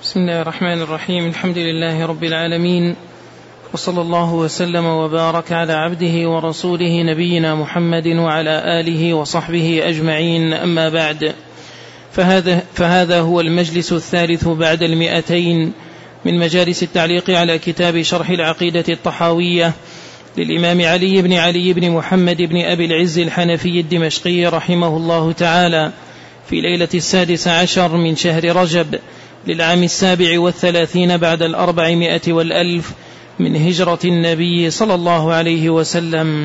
بسم الله الرحمن الرحيم. الحمد لله رب العالمين، وصلى الله وسلم وبارك على عبده ورسوله نبينا محمد وعلى آله وصحبه أجمعين. أما بعد، فهذا هو المجلس الثالث بعد 200 من مجالس التعليق على كتاب شرح العقيدة الطحاوية للإمام علي بن محمد بن أبي العز الحنفي الدمشقي رحمه الله تعالى، في ليلة 16 من شهر رجب للعام 37 بعد 400 والألف من هجرة النبي صلى الله عليه وسلم.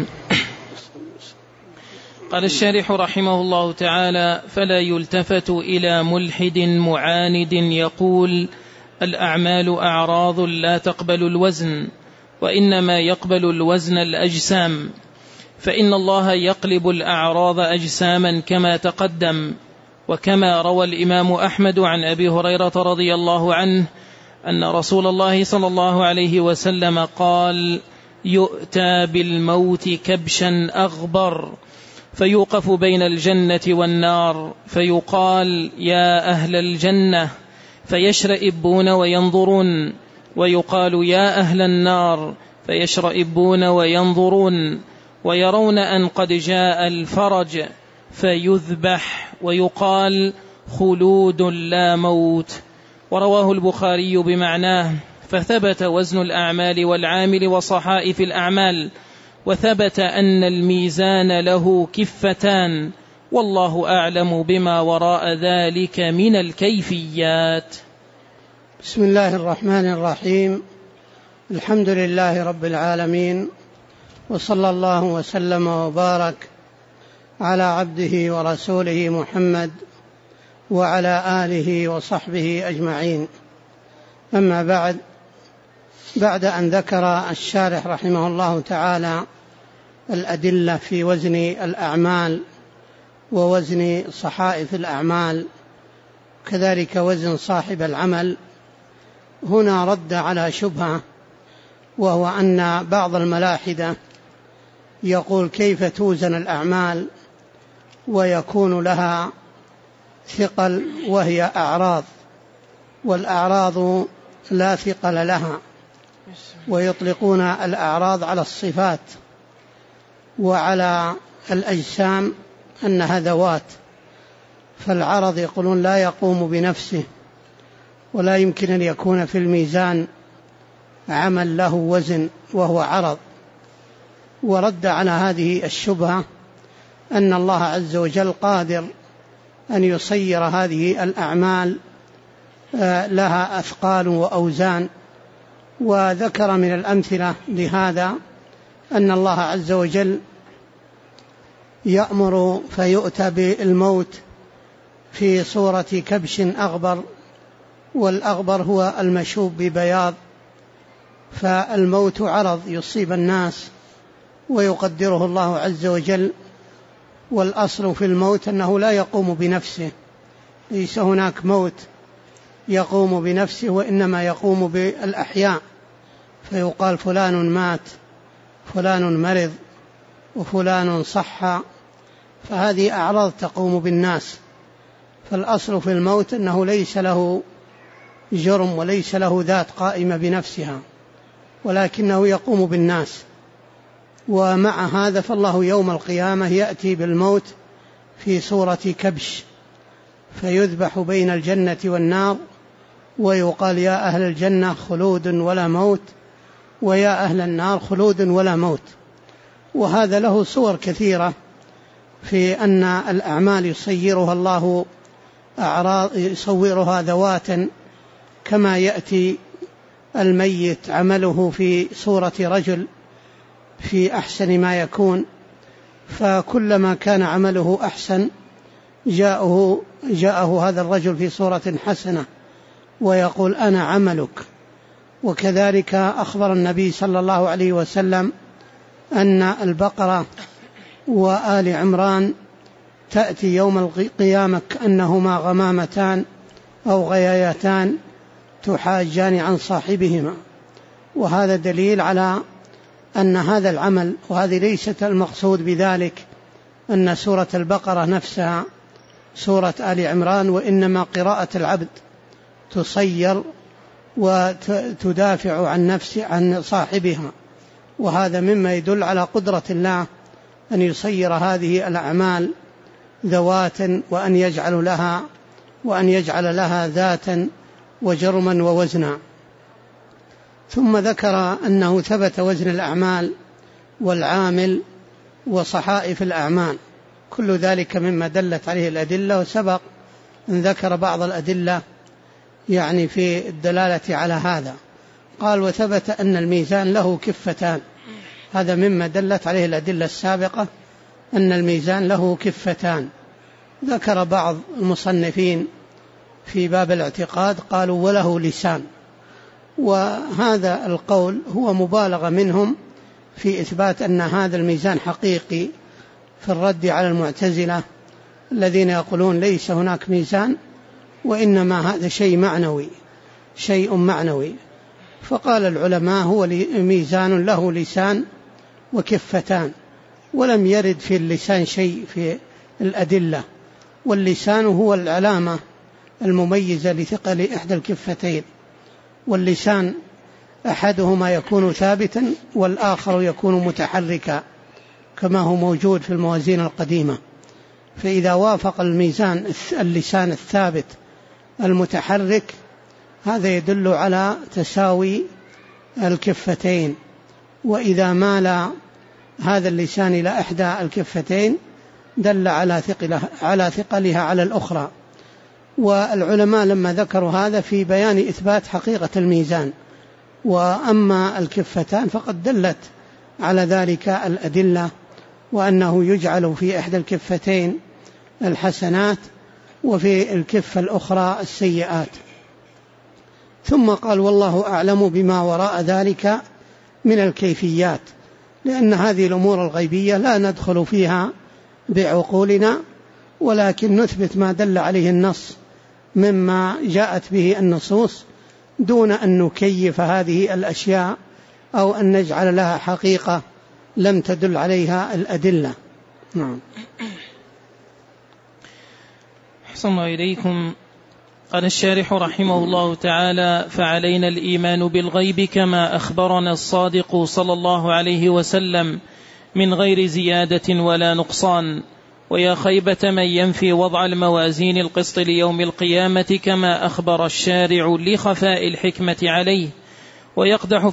قال الشارح رحمه الله تعالى: فلا يلتفت إلى ملحد معاند يقول الأعمال أعراض لا تقبل الوزن، وإنما يقبل الوزن الأجسام، فإن الله يقلب الأعراض أجساما كما تقدم. وكما روى الإمام أحمد عن أبي هريرة رضي الله عنه أن رسول الله صلى الله عليه وسلم قال: يؤتى بالموت كبشا أغبر فيوقف بين الجنة والنار فيقال يا أهل الجنة فيشرئبون وينظرون، ويقال يا أهل النار فيشرئبون وينظرون، ويرون أن قد جاء الفرج فيذبح ويقال خلود لا موت. ورواه البخاري بمعناه. فثبت وزن الأعمال والعامل وصحائف الأعمال، وثبت أن الميزان له كفتان، والله أعلم بما وراء ذلك من الكيفيات. بسم الله الرحمن الرحيم. الحمد لله رب العالمين، وصلى الله وسلم وبارك على عبده ورسوله محمد وعلى آله وصحبه أجمعين. أما بعد أن ذكر الشارح رحمه الله تعالى الأدلة في وزن الأعمال ووزن صحائف الأعمال كذلك وزن صاحب العمل، هنا رد على شبهة، وهو أن بعض الملاحدة يقول كيف توزن الأعمال ويكون لها ثقل وهي أعراض، والأعراض لا ثقل لها، ويطلقون الأعراض على الصفات وعلى الأجسام أنها ذوات، فالعرض يقولون لا يقوم بنفسه ولا يمكن أن يكون في الميزان عمل له وزن وهو عرض. ورد على هذه الشبهة أن الله عز وجل قادر أن يصير هذه الأعمال لها أثقال وأوزان، وذكر من الأمثلة لهذا أن الله عز وجل يأمر فيؤتى بالموت في صورة كبش أغبر، والأغبر هو المشوب ببياض، فالموت عرض يصيب الناس ويقدره الله عز وجل. والأصل في الموت أنه لا يقوم بنفسه، ليس هناك موت يقوم بنفسه، وإنما يقوم بالأحياء، فيقال فلان مات، فلان مرض، وفلان صح، فهذه أعراض تقوم بالناس. فالأصل في الموت أنه ليس له جرم وليس له ذات قائمة بنفسها، ولكنه يقوم بالناس. ومع هذا فالله يوم القيامة يأتي بالموت في صورة كبش فيذبح بين الجنة والنار، ويقال يا أهل الجنة خلود ولا موت، ويا أهل النار خلود ولا موت. وهذا له صور كثيرة في أن الأعمال يصيرها الله أعراض، يصورها ذواتا، كما يأتي الميت عمله في صورة رجل في أحسن ما يكون، فكلما كان عمله أحسن جاءه هذا الرجل في صورة حسنة ويقول أنا عملك. وكذلك أخبر النبي صلى الله عليه وسلم أن البقرة وآل عمران تأتي يوم القيامة كأنهما غمامتان أو غيايتان تحاجان عن صاحبهما، وهذا دليل على أن هذا العمل، وهذه ليست المقصود بذلك أن سورة البقرة نفسها سورة آل عمران، وإنما قراءة العبد تصير وتدافع عن صاحبها، وهذا مما يدل على قدرة الله أن يصير هذه الأعمال ذوات وأن يجعل لها ذاتا وجرما ووزنا. ثم ذكر أنه ثبت وزن الأعمال والعامل وصحائف الأعمال، كل ذلك مما دلت عليه الأدلة، وسبق أن ذكر بعض الأدلة يعني في الدلالة على هذا. قال وثبت أن الميزان له كفتان، هذا مما دلت عليه الأدلة السابقة أن الميزان له كفتان. ذكر بعض المصنفين في باب الاعتقاد قالوا وله لسان، وهذا القول هو مبالغة منهم في إثبات أن هذا الميزان حقيقي، في الرد على المعتزلة الذين يقولون ليس هناك ميزان وإنما هذا شيء معنوي. فقال العلماء هو ميزان له لسان وكفتان، ولم يرد في اللسان شيء في الأدلة، واللسان هو العلامة المميزة لثقل إحدى الكفتين، واللسان أحدهما يكون ثابتا والآخر يكون متحركا كما هو موجود في الموازين القديمة. فإذا وافق الميزان اللسان الثابت المتحرك هذا يدل على تساوي الكفتين، وإذا مال هذا اللسان إلى إحدى الكفتين دل على ثقلها على الأخرى. والعلماء لما ذكروا هذا في بيان إثبات حقيقة الميزان، وأما الكفتان فقد دلت على ذلك الأدلة، وأنه يجعل في إحدى الكفتين الحسنات وفي الكفة الأخرى السيئات. ثم قال والله أعلم بما وراء ذلك من الكيفيات، لأن هذه الأمور الغيبية لا ندخل فيها بعقولنا، ولكن نثبت ما دل عليه النص مما جاءت به النصوص دون أن نكيف هذه الأشياء أو أن نجعل لها حقيقة لم تدل عليها الأدلة. نعم. أحسن الله إليكم. قال الشارح رحمه الله تعالى فعلينا الإيمان بالغيب كما أخبرنا الصادق صلى الله عليه وسلم من غير زيادة ولا نقصان. ويا خيبة من ينفي وضع الموازين القسط ليوم القيامة كما أخبر الشارع لخفاء الحكمة عليه، ويقدح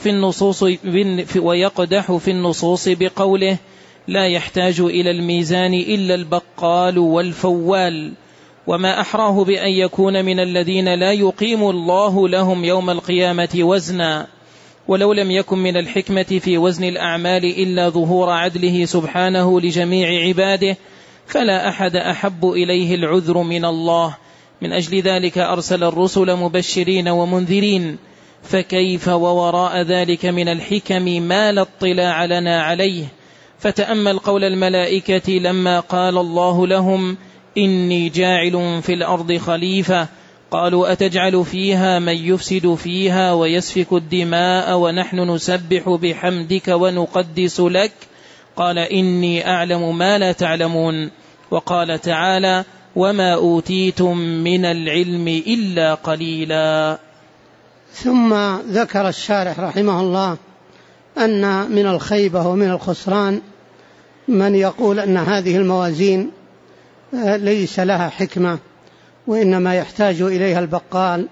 في النصوص بقوله لا يحتاج إلى الميزان إلا البقال والفوال، وما أحراه بأن يكون من الذين لا يقيم الله لهم يوم القيامة وزنا. ولو لم يكن من الحكمة في وزن الأعمال إلا ظهور عدله سبحانه لجميع عباده فلا أحد أحب إليه العذر من الله، من أجل ذلك أرسل الرسل مبشرين ومنذرين، فكيف ووراء ذلك من الحكم ما لا اطلاع لنا عليه. فتأمل قول الملائكة لما قال الله لهم إني جاعل في الأرض خليفة، قالوا أتجعل فيها من يفسد فيها ويسفك الدماء ونحن نسبح بحمدك ونقدس لك، قال إني أعلم ما لا تعلمون. وقال تعالى وما أوتيتم من العلم إلا قليلا. ثم ذكر الشارح رحمه الله أن من الخيبة ومن الخسران من يقول أن هذه الموازين ليس لها حكمة وإنما يحتاج إليها البقال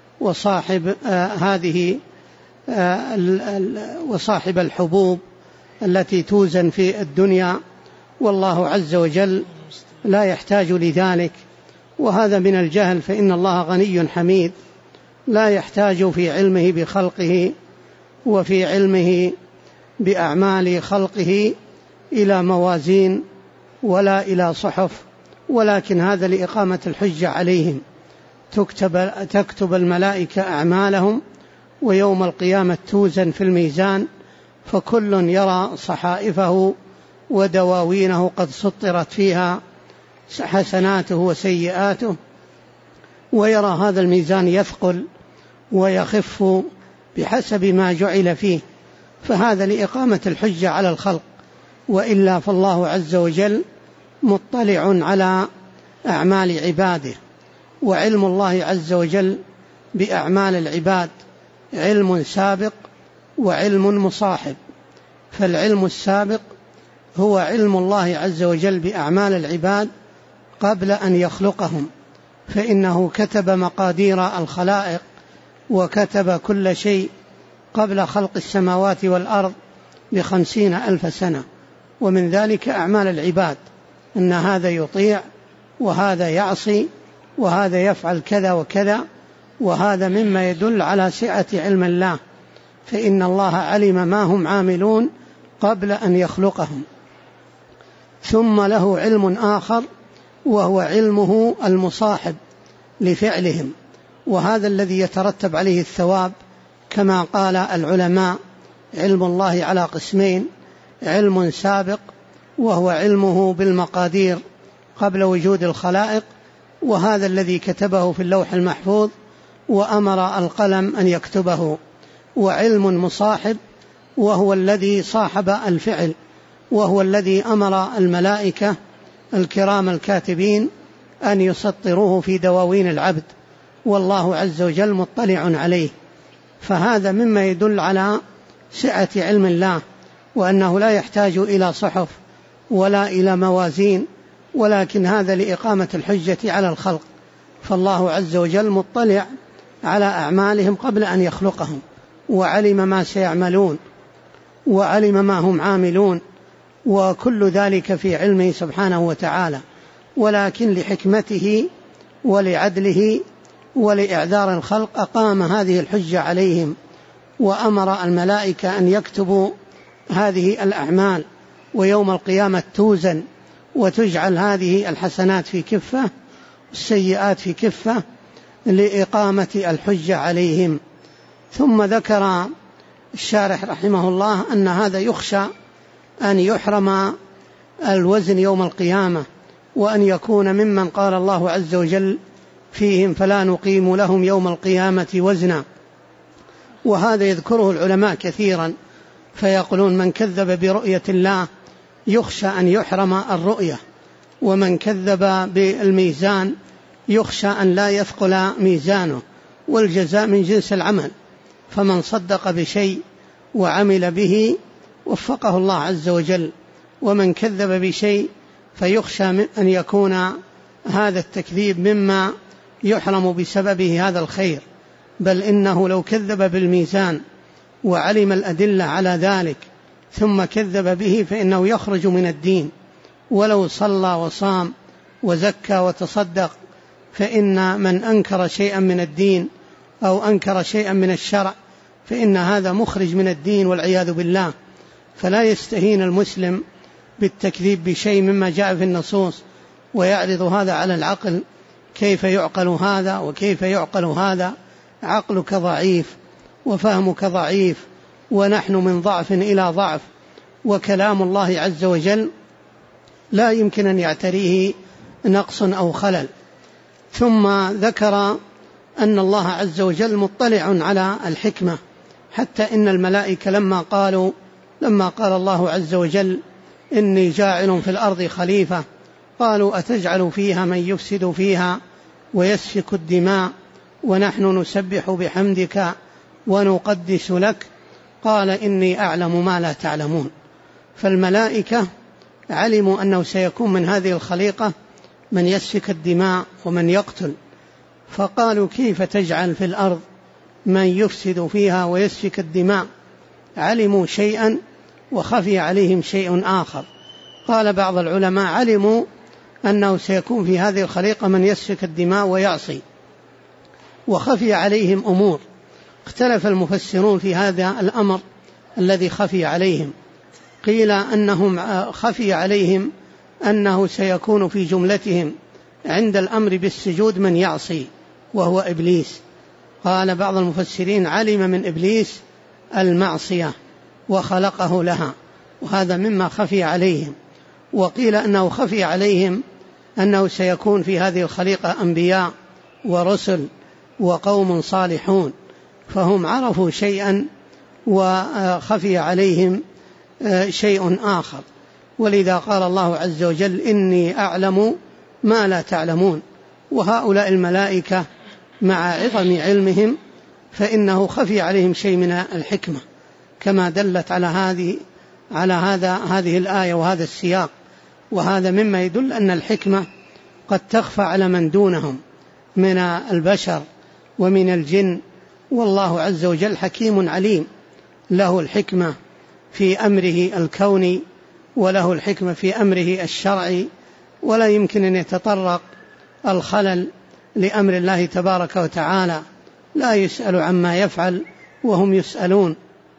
وصاحب الحبوب التي توزن في الدنيا، والله عز وجل لا يحتاج لذلك، وهذا من الجهل، فإن الله غني حميد لا يحتاج في علمه بخلقه وفي علمه بأعمال خلقه إلى موازين ولا إلى صحف، ولكن هذا لإقامة الحجة عليهم. تكتب الملائكة أعمالهم ويوم القيامة توزن في الميزان، فكل يرى صحائفه ودواوينه قد سطرت فيها حسناته وسيئاته، ويرى هذا الميزان يثقل ويخف بحسب ما جعل فيه، فهذا لإقامة الحجة على الخلق، وإلا فالله عز وجل مطلع على أعمال عباده، وعلم الله عز وجل بأعمال العباد علم سابق وعلم مصاحب. فالعلم السابق هو علم الله عز وجل بأعمال العباد قبل أن يخلقهم، فإنه كتب مقادير الخلائق وكتب كل شيء قبل خلق السماوات والأرض ب50,000 سنة. ومن ذلك أعمال العباد، أن هذا يطيع وهذا يعصي وهذا يفعل كذا وكذا، وهذا مما يدل على سعة علم الله، فإن الله علم ما هم عاملون قبل أن يخلقهم. ثم له علم آخر وهو علمه المصاحب لفعلهم، وهذا الذي يترتب عليه الثواب، كما قال العلماء: علم الله على قسمين: علم سابق وهو علمه بالمقادير قبل وجود الخلائق، وهذا الذي كتبه في اللوح المحفوظ وأمر القلم أن يكتبه، وعلم مصاحب وهو الذي صاحب الفعل، وهو الذي أمر الملائكة الكرام الكاتبين أن يسطروه في دواوين العبد، والله عز وجل مطلع عليه. فهذا مما يدل على سعة علم الله، وأنه لا يحتاج إلى صحف ولا إلى موازين، ولكن هذا لإقامة الحجة على الخلق. فالله عز وجل مطلع على أعمالهم قبل أن يخلقهم، وعلم ما سيعملون وعلم ما هم عاملون، وكل ذلك في علمه سبحانه وتعالى. ولكن لحكمته ولعدله ولإعذار الخلق أقام هذه الحجة عليهم، وأمر الملائكة أن يكتبوا هذه الأعمال، ويوم القيامة توزن وتجعل هذه الحسنات في كفة والسيئات في كفة لإقامة الحجة عليهم. ثم ذكر الشارح رحمه الله أن هذا يخشى أن يحرم الوزن يوم القيامة، وأن يكون ممن قال الله عز وجل فيهم: فلا نقيم لهم يوم القيامة وزنا. وهذا يذكره العلماء كثيرا، فيقولون: من كذب برؤية الله يخشى أن يحرم الرؤية، ومن كذب بالميزان يخشى أن لا يثقل ميزانه، والجزاء من جنس العمل، فمن صدق بشيء وعمل به وفقه الله عز وجل، ومن كذب بشيء فيخشى أن يكون هذا التكذيب مما يحرم بسببه هذا الخير، بل إنه لو كذب بالميزان وعلم الأدلة على ذلك ثم كذب به فإنه يخرج من الدين، ولو صلى وصام وزكى وتصدق، فإن من أنكر شيئا من الدين أو أنكر شيئا من الشرع فإن هذا مخرج من الدين والعياذ بالله. فلا يستهين المسلم بالتكذيب بشيء مما جاء في النصوص ويعرض هذا على العقل: كيف يعقل هذا وكيف يعقل هذا؟ عقلك ضعيف وفهمك ضعيف، ونحن من ضعف إلى ضعف، وكلام الله عز وجل لا يمكن أن يعتريه نقص أو خلل. ثم ذكر أن الله عز وجل مطلع على الحكمة، حتى إن الملائكة لما قال الله عز وجل: إني جاعل في الأرض خليفة، قالوا: أتجعل فيها من يفسد فيها ويسفك الدماء ونحن نسبح بحمدك ونقدس لك؟ قال: إني أعلم ما لا تعلمون. فالملائكة علموا أنه سيكون من هذه الخليقة من يسفك الدماء ومن يقتل، فقالوا: كيف تجعل في الأرض من يفسد فيها ويسفك الدماء؟ علموا شيئا وخفي عليهم شيء آخر. قال بعض العلماء: علموا أنه سيكون في هذه الخليقة من يسفك الدماء ويعصي، وخفي عليهم أمور. اختلف المفسرون في هذا الأمر الذي خفي عليهم. قيل أنهم خفي عليهم أنه سيكون في جملتهم عند الأمر بالسجود من يعصي وهو إبليس. قال بعض المفسرين: علم من إبليس المعصية وخلقه لها، وهذا مما خفي عليهم. وقيل أنه خفي عليهم أنه سيكون في هذه الخليقة أنبياء ورسل وقوم صالحون، فهم عرفوا شيئا وخفي عليهم شيء آخر. ولذا قال الله عز وجل: إني أعلم ما لا تعلمون. وهؤلاء الملائكة مع عظم علمهم فإنه خفي عليهم شيء من الحكمة، كما دلت على هذه الآية وهذا السياق. وهذا مما يدل أن الحكمة قد تخفى على من دونهم من البشر ومن الجن، والله عز وجل حكيم عليم، له الحكمة في أمره الكوني وله الحكمة في أمره الشرعي، ولا يمكن أن يتطرق الخلل لأمر الله تبارك وتعالى، لا يسأل عما يفعل وهم يسألون.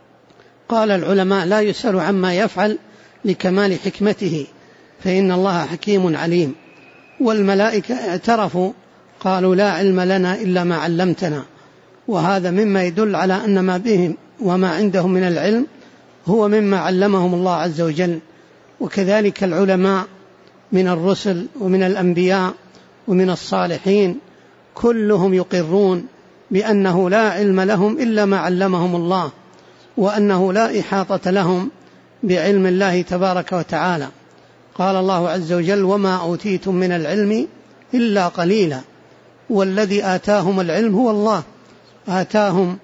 قال العلماء: لا يسأل عما يفعل لكمال حكمته، فإن الله حكيم عليم. والملائكة اعترفوا قالوا: لا علم لنا إلا ما علمتنا. وهذا مما يدل على أن ما بهم وما عندهم من العلم هو مما علمهم الله عز وجل. وكذلك العلماء من الرسل ومن الأنبياء ومن الصالحين كلهم يقرون بأنه لا علم لهم إلا ما علمهم الله، وأنه لا إحاطة لهم بعلم الله تبارك وتعالى. قال الله عز وجل: وما أوتيتم من العلم إلا قليلا. والذي آتاهم العلم هو الله، آتاهم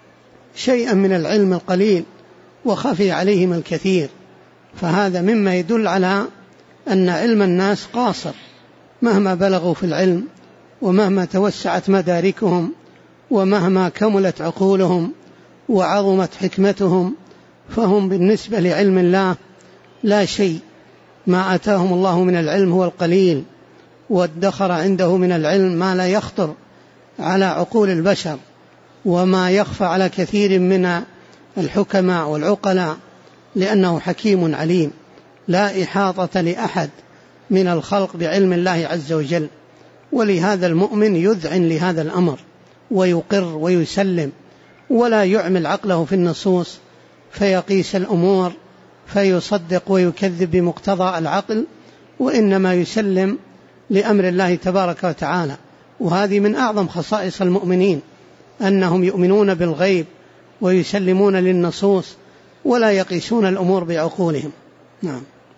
شيئا من العلم القليل وخفي عليهم الكثير. فهذا مما يدل على أن علم الناس قاصر، مهما بلغوا في العلم ومهما توسعت مداركهم ومهما كملت عقولهم وعظمت حكمتهم، فهم بالنسبة لعلم الله لا شيء. ما آتاهم الله من العلم هو القليل، وادخر عنده من العلم ما لا يخطر على عقول البشر وما يخفى على كثير من الحكماء والعقلاء، لأنه حكيم عليم، لا إحاطة لأحد من الخلق بعلم الله عز وجل. ولهذا المؤمن يذعن لهذا الأمر ويقر ويسلم، ولا يعمل عقله في النصوص فيقيس الأمور فيصدق ويكذب بمقتضى العقل، وإنما يسلم لأمر الله تبارك وتعالى. وهذه من أعظم خصائص المؤمنين، أنهم يؤمنون بالغيب ويسلمون للنصوص ولا يقيسون الأمور بعقولهم. نعم.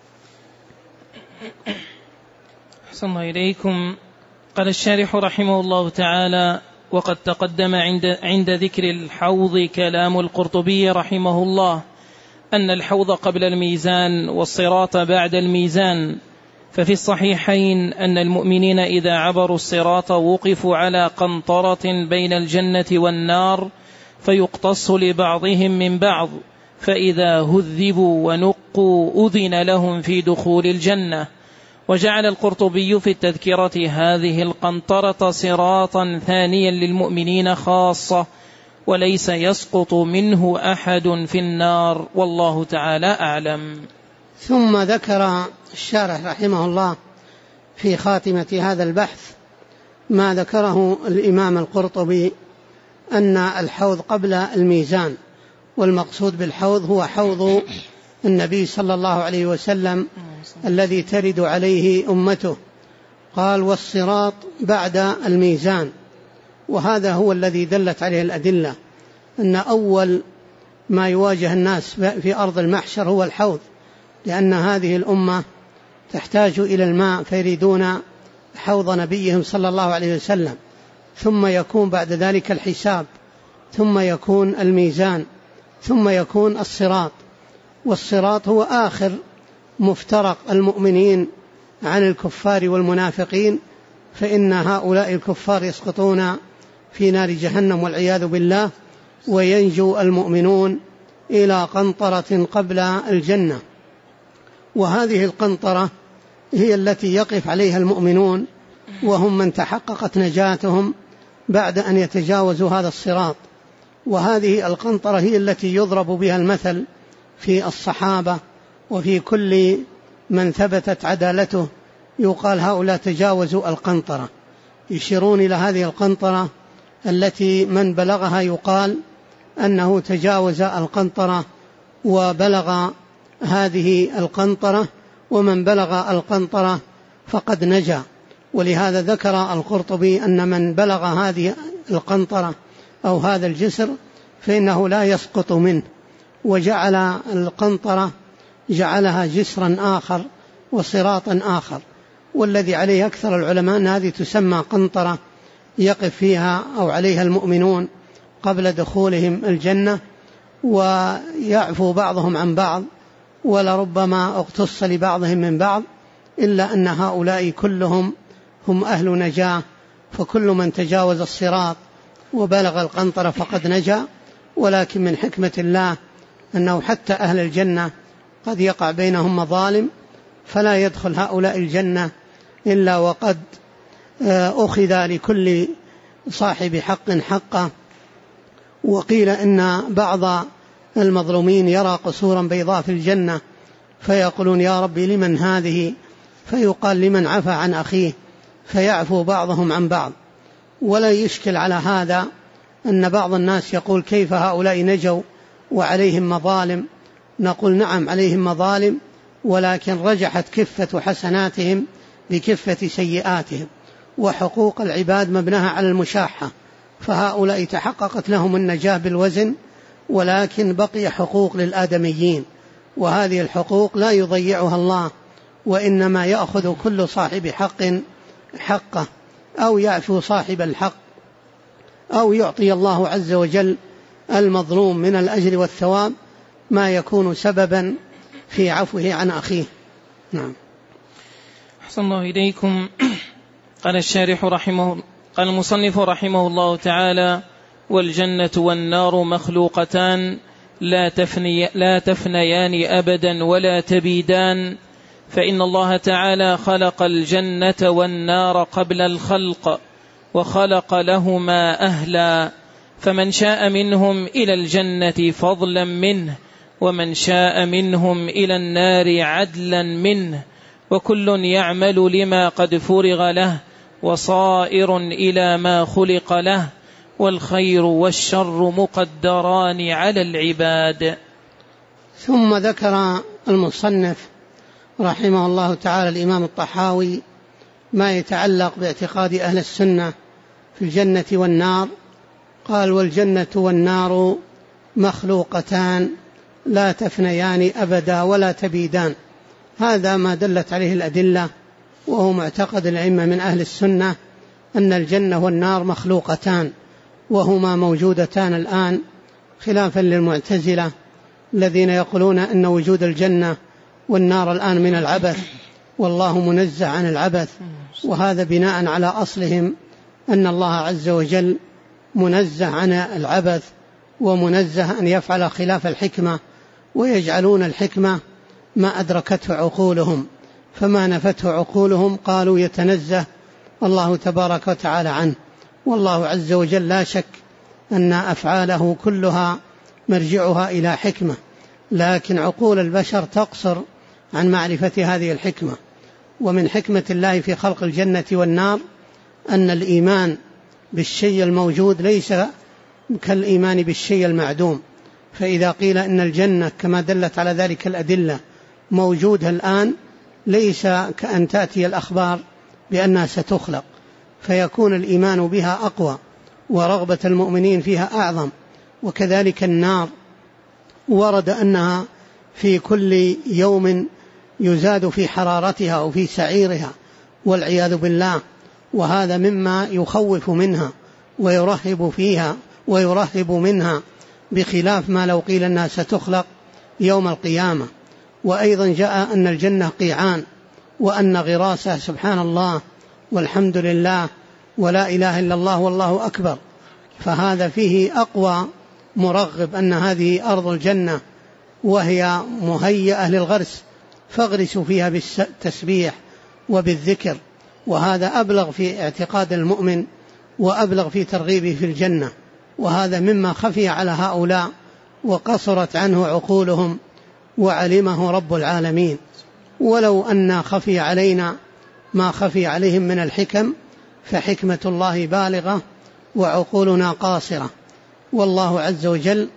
أحسن الله إليكم. قال الشارح رحمه الله تعالى: وقد تقدم عند ذكر الحوض كلام القرطبي رحمه الله أن الحوض قبل الميزان والصراط بعد الميزان. ففي الصحيحين أن المؤمنين إذا عبروا الصراط وقفوا على قنطرة بين الجنة والنار فيقتص لبعضهم من بعض، فإذا هذبوا ونقوا أذن لهم في دخول الجنة. وجعل القرطبي في التذكرة هذه القنطرة صراطا ثانيا للمؤمنين خاصة، وليس يسقط منه أحد في النار، والله تعالى أعلم. ثم ذكر الشارح رحمه الله في خاتمة هذا البحث ما ذكره الإمام القرطبي، أن الحوض قبل الميزان، والمقصود بالحوض هو حوض النبي صلى الله عليه وسلم الذي ترد عليه أمته. قال: والصراط بعد الميزان. وهذا هو الذي دلت عليه الأدلة، أن أول ما يواجه الناس في أرض المحشر هو الحوض، لأن هذه الأمة تحتاج إلى الماء فيريدون حوض نبيهم صلى الله عليه وسلم، ثم يكون بعد ذلك الحساب، ثم يكون الميزان، ثم يكون الصراط. والصراط هو آخر مفترق المؤمنين عن الكفار والمنافقين، فإن هؤلاء الكفار يسقطون في نار جهنم والعياذ بالله، وينجو المؤمنون إلى قنطرة قبل الجنة. وهذه القنطرة هي التي يقف عليها المؤمنون، وهم من تحققت نجاتهم بعد أن يتجاوزوا هذا الصراط. وهذه القنطرة هي التي يضرب بها المثل في الصحابة وفي كل من ثبتت عدالته، يقال هؤلاء تجاوزوا القنطرة، يشيرون إلى هذه القنطرة التي من بلغها يقال أنه تجاوز القنطرة وبلغ هذه القنطرة، ومن بلغ القنطرة فقد نجا. ولهذا ذكر القرطبي أن من بلغ هذه القنطرة أو هذا الجسر فإنه لا يسقط منه، وجعل القنطرة جعلها جسرا آخر وصراطا آخر. والذي عليه أكثر العلماء أن هذه تسمى قنطرة، يقف فيها أو عليها المؤمنون قبل دخولهم الجنة، ويعفو بعضهم عن بعض، ولربما اقتص لبعضهم من بعض، إلا أن هؤلاء كلهم هم أهل نجاة، فكل من تجاوز الصراط وبلغ القنطرة فقد نجا. ولكن من حكمة الله أنه حتى أهل الجنة قد يقع بينهم مظالم، فلا يدخل هؤلاء الجنة إلا وقد أخذ لكل صاحب حق حقه. وقيل إن بعض المظلومين يرى قصورا بيضاء في الجنة فيقولون يا ربي لمن هذه؟ فيقال لمن عفى عن أخيه، فيعفو بعضهم عن بعض. ولا يشكل على هذا أن بعض الناس يقول كيف هؤلاء نجوا وعليهم مظالم؟ نقول نعم عليهم مظالم، ولكن رجحت كفة حسناتهم بكفة سيئاتهم، وحقوق العباد مبناها على المشاحة، فهؤلاء تحققت لهم النجاة بالوزن، ولكن بقي حقوق للآدميين، وهذه الحقوق لا يضيعها الله، وإنما يأخذ كل صاحب حق حقه، أو يعفو صاحب الحق، أو يعطي الله عز وجل المظلوم من الأجر والثواب ما يكون سببا في عفوه عن أخيه. نعم. أحسن الله إليكم. قال المصنف رحمه الله تعالى: والجنة والنار مخلوقتان لا تفنيان أبدا ولا تبيدان، فإن الله تعالى خلق الجنة والنار قبل الخلق وخلق لهما أهلا، فمن شاء منهم إلى الجنة فضلا منه، ومن شاء منهم إلى النار عدلا منه، وكل يعمل لما قد فرغ له، وصائر إلى ما خلق له، والخير والشر مقدران على العباد. ثم ذكر المصنف رحمه الله تعالى الإمام الطحاوي ما يتعلق باعتقاد أهل السنة في الجنة والنار. قال: والجنة والنار مخلوقتان لا تفنيان أبدا ولا تبيدان. هذا ما دلت عليه الأدلة، وهو معتقد الأئمة من أهل السنة أن الجنة والنار مخلوقتان، وهما موجودتان الآن، خلافا للمعتزلة الذين يقولون أن وجود الجنة والنار الآن من العبث، والله منزه عن العبث، وهذا بناء على أصلهم أن الله عز وجل منزه عن العبث، ومنزه أن يفعل خلاف الحكمة، ويجعلون الحكمة ما أدركته عقولهم، فما نفته عقولهم قالوا يتنزه الله تبارك وتعالى عنه. والله عز وجل لا شك أن أفعاله كلها مرجعها إلى حكمة، لكن عقول البشر تقصر عن معرفة هذه الحكمة. ومن حكمة الله في خلق الجنة والنار أن الإيمان بالشيء الموجود ليس كالإيمان بالشيء المعدوم، فإذا قيل إن الجنة كما دلت على ذلك الأدلة موجودة الآن، ليس كأن تأتي الأخبار بأنها ستخلق، فيكون الإيمان بها أقوى ورغبة المؤمنين فيها أعظم. وكذلك النار ورد أنها في كل يوم يزاد في حرارتها وفي سعيرها والعياذ بالله، وهذا مما يخوف منها ويرهب فيها ويرهب منها، بخلاف ما لو قيل أنها ستخلق يوم القيامة. وأيضا جاء أن الجنة قيعان، وأن غراسها سبحان الله والحمد لله ولا إله إلا الله والله أكبر، فهذا فيه أقوى مرغب أن هذه أرض الجنة وهي مهيئة للغرس، فاغرسوا فيها بالتسبيح وبالذكر، وهذا أبلغ في اعتقاد المؤمن وأبلغ في ترغيبه في الجنة. وهذا مما خفي على هؤلاء وقصرت عنه عقولهم وعلمه رب العالمين. ولو أن خفي علينا ما خفي عليهم من الحكم، فحكمة الله بالغة وعقولنا قاصرة. والله عز وجل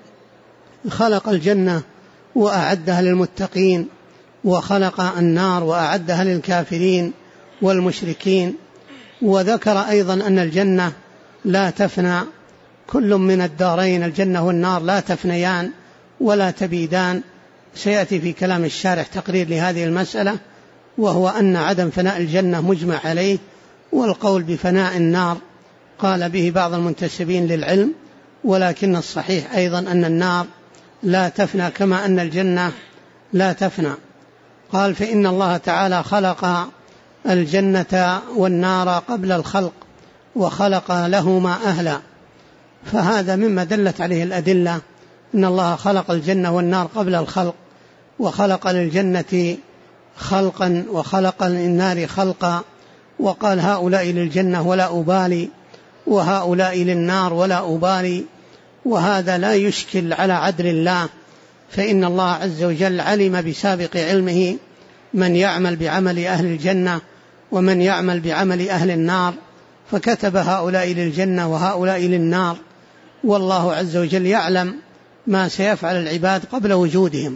خلق الجنة وأعدها للمتقين، وخلق النار وأعدها للكافرين والمشركين. وذكر أيضا أن الجنة لا تفنى، كل من الدارين الجنة والنار لا تفنيان ولا تبيدان. سيأتي في كلام الشارح تقرير لهذه المسألة، وهو أن عدم فناء الجنة مجمع عليه، والقول بفناء النار قال به بعض المنتسبين للعلم، ولكن الصحيح أيضا أن النار لا تفنى كما أن الجنة لا تفنى. قال فإن الله تعالى خلق الجنة والنار قبل الخلق وخلق لهما أهلا، فهذا مما دلت عليه الأدلة إن الله خلق الجنة والنار قبل الخلق، وخلق للجنة خلقا وخلق للنار خلقا، وقال هؤلاء للجنة ولا أبالي وهؤلاء للنار ولا أبالي. وهذا لا يشكل على عدل الله، فإن الله عز وجل علم بسابق علمه من يعمل بعمل أهل الجنة ومن يعمل بعمل أهل النار، فكتب هؤلاء للجنة وهؤلاء للنار، والله عز وجل يعلم ما سيفعل العباد قبل وجودهم،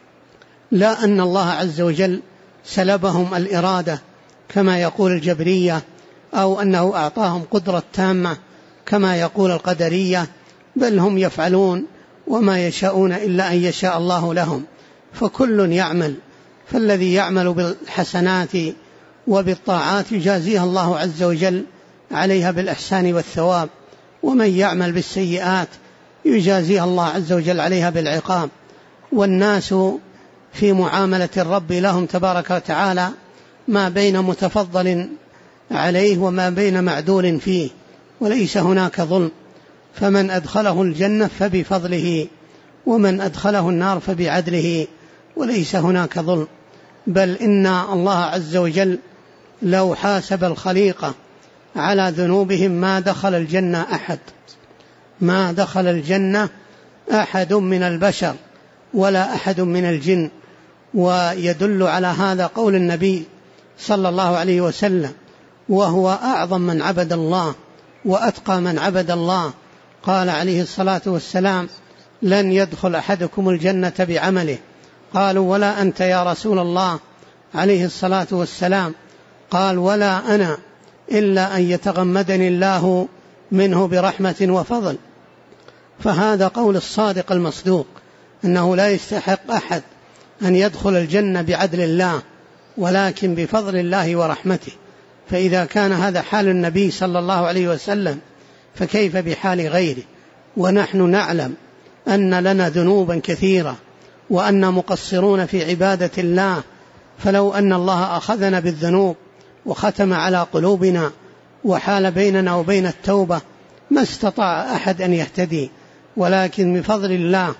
لا أن الله عز وجل سلبهم الإرادة كما يقول الجبرية، أو أنه أعطاهم قدرة تامة كما يقول القدرية، بل هم يفعلون وما يشاءون إلا أن يشاء الله لهم. فكل يعمل، فالذي يعمل بالحسنات وبالطاعات يجازيها الله عز وجل عليها بالإحسان والثواب، ومن يعمل بالسيئات يجازيها الله عز وجل عليها بالعقاب. والناس في معاملة الرب لهم تبارك وتعالى ما بين متفضل عليه وما بين معدول فيه، وليس هناك ظلم، فمن أدخله الجنة فبفضله ومن أدخله النار فبعدله، وليس هناك ظلم. بل إن الله عز وجل لو حاسب الخليقة على ذنوبهم ما دخل الجنة أحد، ما دخل الجنة أحد من البشر ولا أحد من الجن. ويدل على هذا قول النبي صلى الله عليه وسلم، وهو أعظم من عبد الله وأتقى من عبد الله، قال عليه الصلاة والسلام لن يدخل أحدكم الجنة بعمله. قالوا ولا أنت يا رسول الله عليه الصلاة والسلام؟ قال ولا أنا إلا أن يتغمدني الله منه برحمة وفضل. فهذا قول الصادق المصدوق، أنه لا يستحق أحد أن يدخل الجنة بعدل الله، ولكن بفضل الله ورحمته. فإذا كان هذا حال النبي صلى الله عليه وسلم فكيف بحال غيره؟ ونحن نعلم أن لنا ذنوبا كثيرة وأن مقصرون في عبادة الله، فلو أن الله أخذنا بالذنوب وختم على قلوبنا وحال بيننا وبين التوبة ما استطاع أحد أن يهتدي، ولكن بفضل الله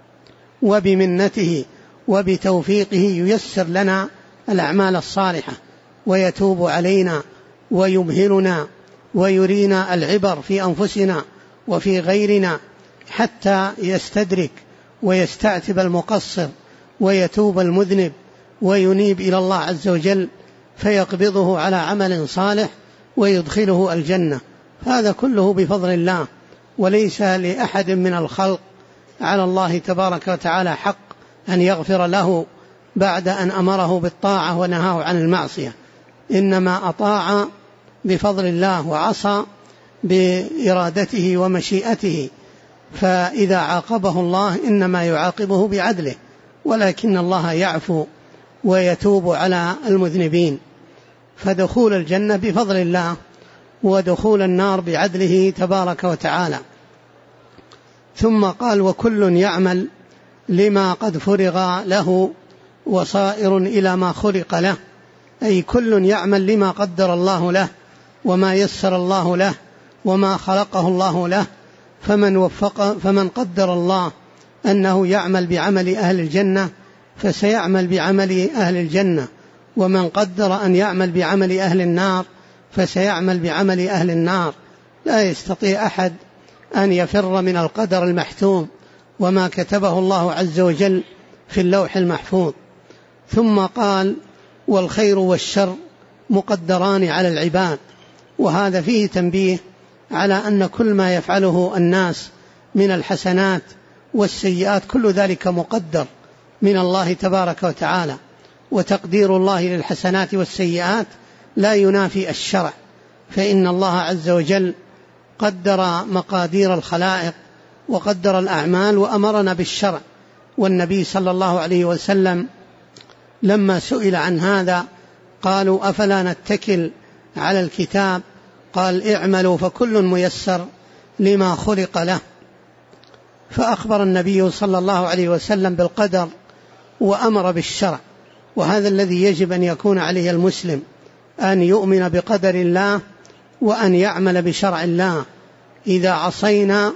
وبمنته وبتوفيقه ييسر لنا الأعمال الصالحة ويتوب علينا ويمهلنا ويرينا العبر في أنفسنا وفي غيرنا، حتى يستدرك ويستعتب المقصر ويتوب المذنب وينيب إلى الله عز وجل، فيقبضه على عمل صالح ويدخله الجنة. هذا كله بفضل الله، وليس لأحد من الخلق على الله تبارك وتعالى حق أن يغفر له بعد أن أمره بالطاعة ونهاه عن المعصية، إنما أطاع بفضل الله وعصى بإرادته ومشيئته، فإذا عاقبه الله إنما يعاقبه بعدله، ولكن الله يعفو ويتوب على المذنبين. فدخول الجنة بفضل الله ودخول النار بعدله تبارك وتعالى. ثم قال وكل يعمل لما قد فرغ له وصائر إلى ما خلق له، أي كل يعمل لما قدر الله له وما يسر الله له وما خلقه الله له. فمن قدر الله أنه يعمل بعمل أهل الجنة فسيعمل بعمل أهل الجنة، ومن قدر أن يعمل بعمل أهل النار فسيعمل بعمل أهل النار. لا يستطيع أحد أن يفر من القدر المحتوم وما كتبه الله عز وجل في اللوح المحفوظ. ثم قال والخير والشر مقدران على العباد، وهذا فيه تنبيه على أن كل ما يفعله الناس من الحسنات والسيئات كل ذلك مقدر من الله تبارك وتعالى، وتقدير الله للحسنات والسيئات لا ينافي الشرع، فإن الله عز وجل قدر مقادير الخلائق وقدر الأعمال وأمرنا بالشرع. والنبي صلى الله عليه وسلم لما سئل عن هذا قالوا أفلا نتكل على الكتاب قال اعملوا فكل ميسر لما خلق له. فأخبر النبي صلى الله عليه وسلم بالقدر وأمر بالشرع، وهذا الذي يجب أن يكون عليه المسلم، أن يؤمن بقدر الله وأن يعمل بشرع الله. إذا عصينا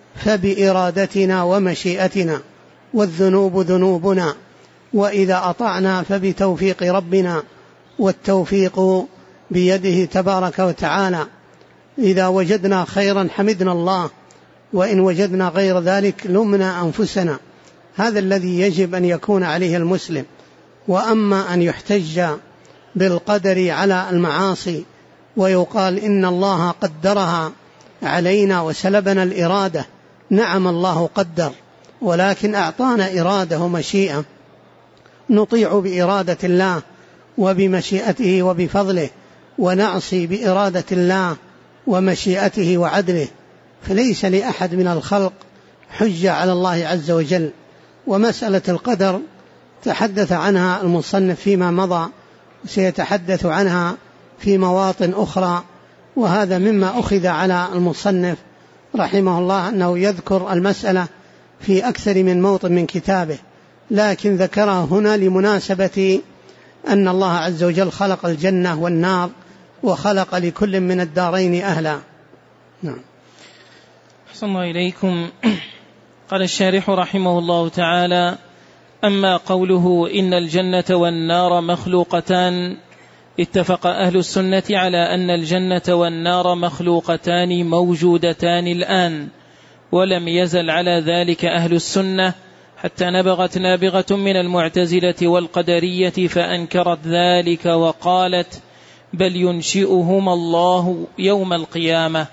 فبإرادتنا ومشيئتنا، والذنوب ذنوبنا، وإذا أطعنا فبتوفيق ربنا، والتوفيق بيده تبارك وتعالى. إذا وجدنا خيرا حمدنا الله، وإن وجدنا غير ذلك لمنا أنفسنا. هذا الذي يجب أن يكون عليه المسلم. وأما أن يحتج بالقدر على المعاصي ويقال إن الله قدرها علينا وسلبنا الإرادة، نعم الله قدر، ولكن أعطانا إرادة ومشيئة نطيع بإرادة الله وبمشيئته وبفضله، ونعصي بإرادة الله ومشيئته وعدله. فليس لأحد من الخلق حجة على الله عز وجل. ومسألة القدر تحدث عنها المصنف فيما مضى، سيتحدث عنها في مواطن أخرى. وهذا مما أخذ على المصنف رحمه الله أنه يذكر المسألة في أكثر من موطن من كتابه، لكن ذكرها هنا لمناسبة أن الله عز وجل خلق الجنة والنار، وخلق لكل من الدارين أهلا. نعم. أحسن الله إليكم. قال الشارح رحمه الله تعالى: أما قوله إن الجنة والنار مخلوقتان، اتفق أهل السنة على أن الجنة والنار مخلوقتان موجودتان الآن، ولم يزل على ذلك أهل السنة حتى نبغت نابغة من المعتزلة والقدرية فأنكرت ذلك وقالت: بل ينشئهما الله يوم القيامة.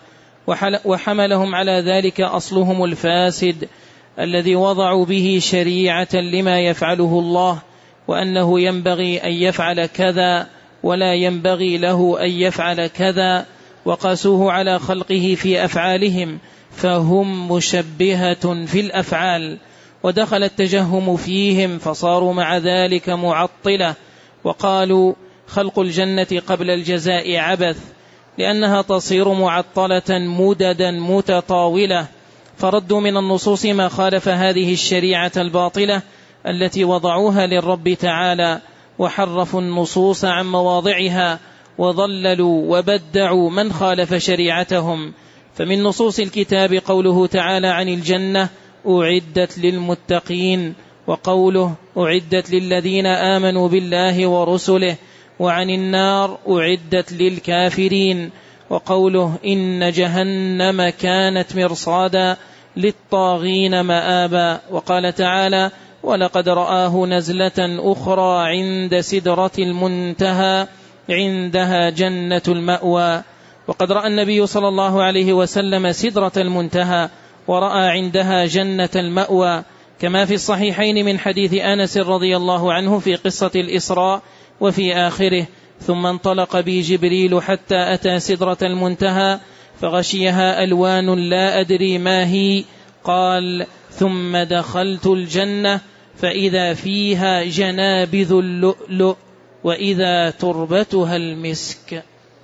وحملهم على ذلك أصلهم الفاسد الذي وضعوا به شريعة لما يفعله الله، وأنه ينبغي أن يفعل كذا ولا ينبغي له أن يفعل كذا، وقاسوه على خلقه في أفعالهم، فهم مشبهة في الأفعال، ودخل التجهم فيهم فصاروا مع ذلك معطلة، وقالوا خلق الجنة قبل الجزاء عبث، لأنها تصير معطلة مددا متطاولة. فردوا من النصوص ما خالف هذه الشريعة الباطلة التي وضعوها للرب تعالى، وحرفوا النصوص عن مواضعها، وضللوا وبدعوا من خالف شريعتهم. فمن نصوص الكتاب قوله تعالى عن الجنة: أعدت للمتقين، وقوله: أعدت للذين آمنوا بالله ورسله، وعن النار: أعدت للكافرين، وقوله: إن جهنم كانت مرصادا للطاغين مآبا. وقال تعالى: ولقد رآه نزلة أخرى عند سدرة المنتهى عندها جنة المأوى. وقد رأى النبي صلى الله عليه وسلم سدرة المنتهى ورأى عندها جنة المأوى، كما في الصحيحين من حديث أنس رضي الله عنه في قصة الإسراء وفي آخره: ثم انطلق بي جبريل حتى أتى سدرة المنتهى فغشيها ألوان لا أدري ما هي، قال: ثم دخلت الجنة فإذا فيها جنابذ اللؤلؤ وإذا تربتها المسك.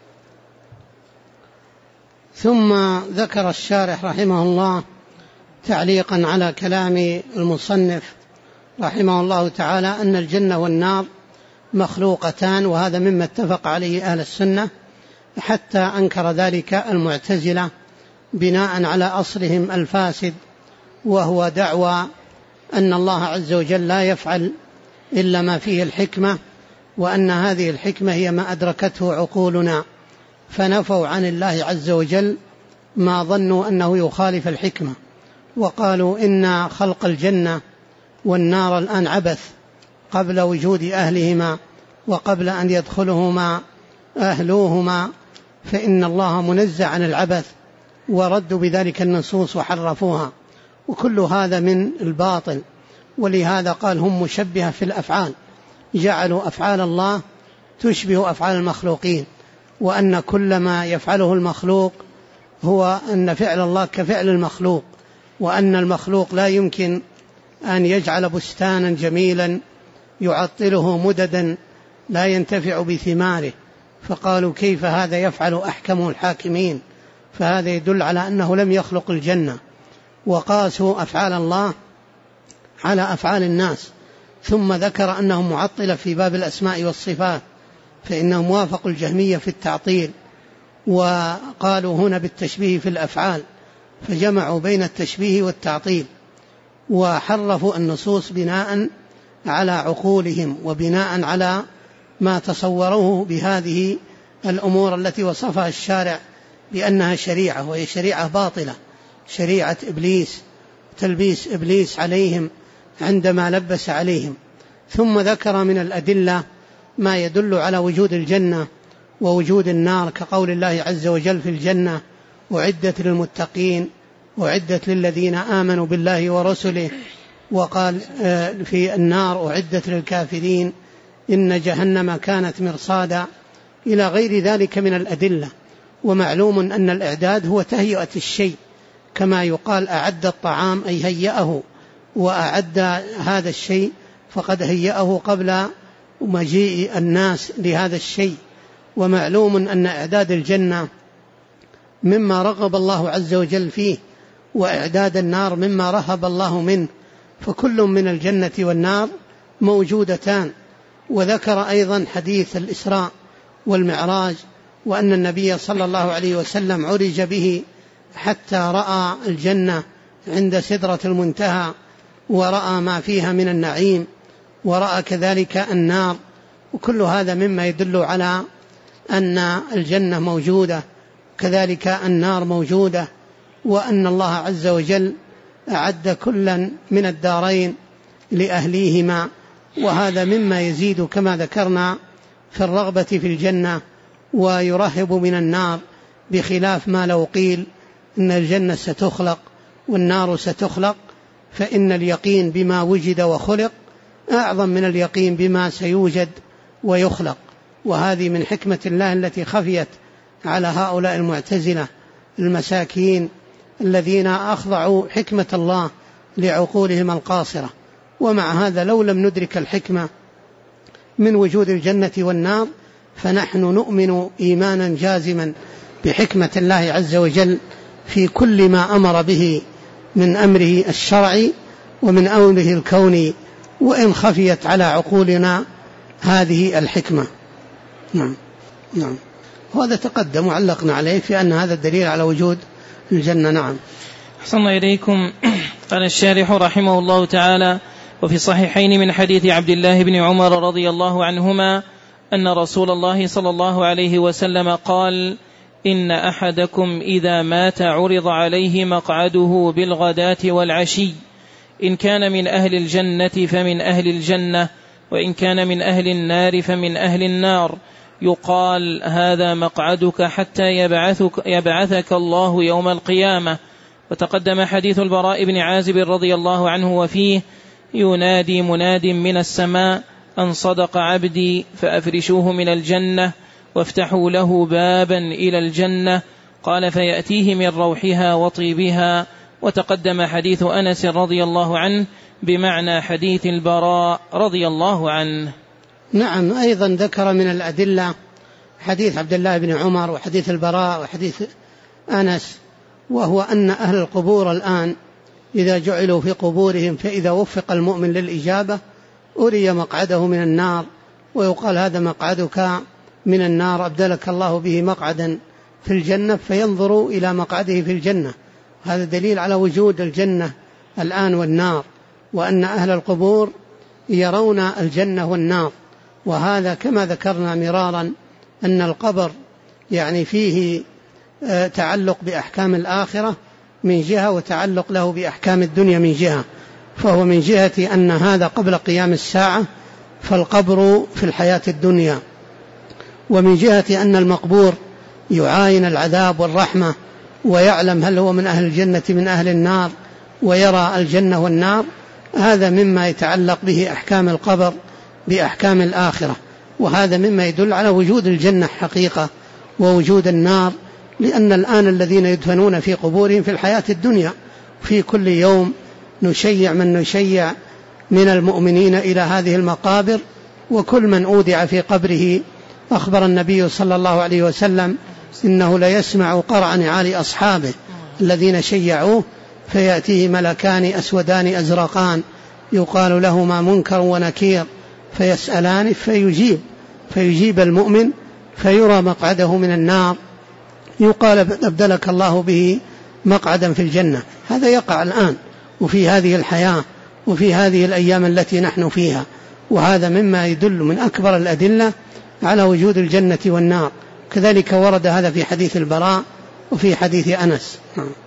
ثم ذكر الشارح رحمه الله تعليقا على كلام المصنف رحمه الله تعالى أن الجنة والنار مخلوقتان، وهذا مما اتفق عليه أهل السنة، حتى أنكر ذلك المعتزلة بناء على أصلهم الفاسد، وهو دعوى أن الله عز وجل لا يفعل إلا ما فيه الحكمة، وأن هذه الحكمة هي ما أدركته عقولنا، فنفوا عن الله عز وجل ما ظنوا أنه يخالف الحكمة، وقالوا إن خلق الجنة والنار الآن عبث قبل وجود أهلهما وقبل أن يدخلهما أهلوهما، فإن الله منزه عن العبث، وردوا بذلك النصوص وحرفوها، وكل هذا من الباطل. ولهذا قال هم مشبهة في الأفعال، جعلوا أفعال الله تشبه أفعال المخلوقين، وأن كل ما يفعله المخلوق هو أن فعل الله كفعل المخلوق، وأن المخلوق لا يمكن أن يجعل بستانا جميلا يعطله مددا لا ينتفع بثماره، فقالوا كيف هذا يفعل أحكم الحاكمين؟ فهذا يدل على أنه لم يخلق الجنة، وقاسوا أفعال الله على أفعال الناس. ثم ذكر أنهم معطلة في باب الأسماء والصفات، فإنهم وافقوا الجهمية في التعطيل، وقالوا هنا بالتشبيه في الأفعال، فجمعوا بين التشبيه والتعطيل، وحرفوا النصوص بناء على عقولهم وبناء على ما تصوروه بهذه الأمور التي وصفها الشارع بأنها شريعة، وهي شريعة باطلة، شريعة إبليس، تلبيس إبليس عليهم عندما لبس عليهم. ثم ذكر من الأدلة ما يدل على وجود الجنة ووجود النار، كقول الله عز وجل في الجنة أعدت للمتقين أعدت للذين آمنوا بالله ورسله، وقال في النار أعدت للكافرين إن جهنم كانت مرصادا، إلى غير ذلك من الأدلة. ومعلوم أن الإعداد هو تهيئة الشيء، كما يقال أعد الطعام أي هيئه، وأعد هذا الشيء فقد هيئه قبل مجيء الناس لهذا الشيء. ومعلوم أن إعداد الجنة مما رغب الله عز وجل فيه، وإعداد النار مما رهب الله منه، فكل من الجنة والنار موجودتان. وذكر أيضا حديث الإسراء والمعراج، وأن النبي صلى الله عليه وسلم عرج به حتى رأى الجنة عند سدرة المنتهى، ورأى ما فيها من النعيم، ورأى كذلك النار، وكل هذا مما يدل على أن الجنة موجودة، كذلك النار موجودة، وأن الله عز وجل أعد كلا من الدارين لأهليهما. وهذا مما يزيد كما ذكرنا في الرغبة في الجنة ويرهب من النار، بخلاف ما لو قيل إن الجنة ستخلق والنار ستخلق، فإن اليقين بما وجد وخلق أعظم من اليقين بما سيوجد ويخلق. وهذه من حكمة الله التي خفيت على هؤلاء المعتزلة المساكين الذين أخضعوا حكمة الله لعقولهم القاصرة. ومع هذا لو لم ندرك الحكمة من وجود الجنة والنار، فنحن نؤمن إيمانا جازما بحكمة الله عز وجل في كل ما أمر به من أمره الشرعي ومن أمره الكوني، وإن خفيت على عقولنا هذه الحكمة. نعم. وهذا تقدم وعلقنا عليه في أن هذا الدليل على وجود الجنة. نعم. أحسن الله إليكم. قال الشارح رحمه الله تعالى: وفي الصحيحين من حديث عبد الله بن عمر رضي الله عنهما أن رسول الله صلى الله عليه وسلم قال: إن أحدكم إذا مات عرض عليه مقعده بالغداة والعشي، إن كان من أهل الجنة فمن أهل الجنة، وإن كان من أهل النار فمن أهل النار، يقال: هذا مقعدك حتى يبعثك الله يوم القيامة. وتقدم حديث البراء بن عازب رضي الله عنه وفيه: ينادي مناد من السماء أن صدق عبدي فأفرشوه من الجنة وافتحوا له بابا إلى الجنة، قال: فيأتيه من روحها وطيبها. وتقدم حديث أنس رضي الله عنه بمعنى حديث البراء رضي الله عنه. نعم. أيضا ذكر من الأدلة حديث عبد الله بن عمر وحديث البراء وحديث أنس، وهو أن أهل القبور الآن إذا جعلوا في قبورهم فإذا وفق المؤمن للإجابة أري مقعده من النار، ويقال: هذا مقعدك من النار أبدلك الله به مقعدا في الجنة، فينظر إلى مقعده في الجنة. هذا دليل على وجود الجنة الآن والنار، وأن أهل القبور يرون الجنة والنار. وهذا كما ذكرنا مرارا أن القبر يعني فيه تعلق بأحكام الآخرة من جهة، وتعلق له بأحكام الدنيا من جهة. فهو من جهة أن هذا قبل قيام الساعة، فالقبر في الحياة الدنيا، ومن جهة أن المقبور يعاين العذاب والرحمة ويعلم هل هو من أهل الجنة من أهل النار، ويرى الجنة والنار. هذا مما يتعلق به أحكام القبر بأحكام الآخرة، وهذا مما يدل على وجود الجنة حقيقة ووجود النار، لأن الآن الذين يدفنون في قبورهم في الحياة الدنيا، في كل يوم نشيع من نشيع من المؤمنين إلى هذه المقابر، وكل من أودع في قبره أخبر النبي صلى الله عليه وسلم إنه ليسمع قرع نعال أصحابه الذين شيعوه فيأتيه ملكان أسودان أزرقان يقال لهما منكر ونكير فيسألان فيجيب المؤمن فيرى مقعده من النار يقال أبدلك الله به مقعدا في الجنة. هذا يقع الآن وفي هذه الحياة وفي هذه الأيام التي نحن فيها، وهذا مما يدل من أكبر الأدلة على وجود الجنة والنار. كذلك ورد هذا في حديث البراء وفي حديث أنس.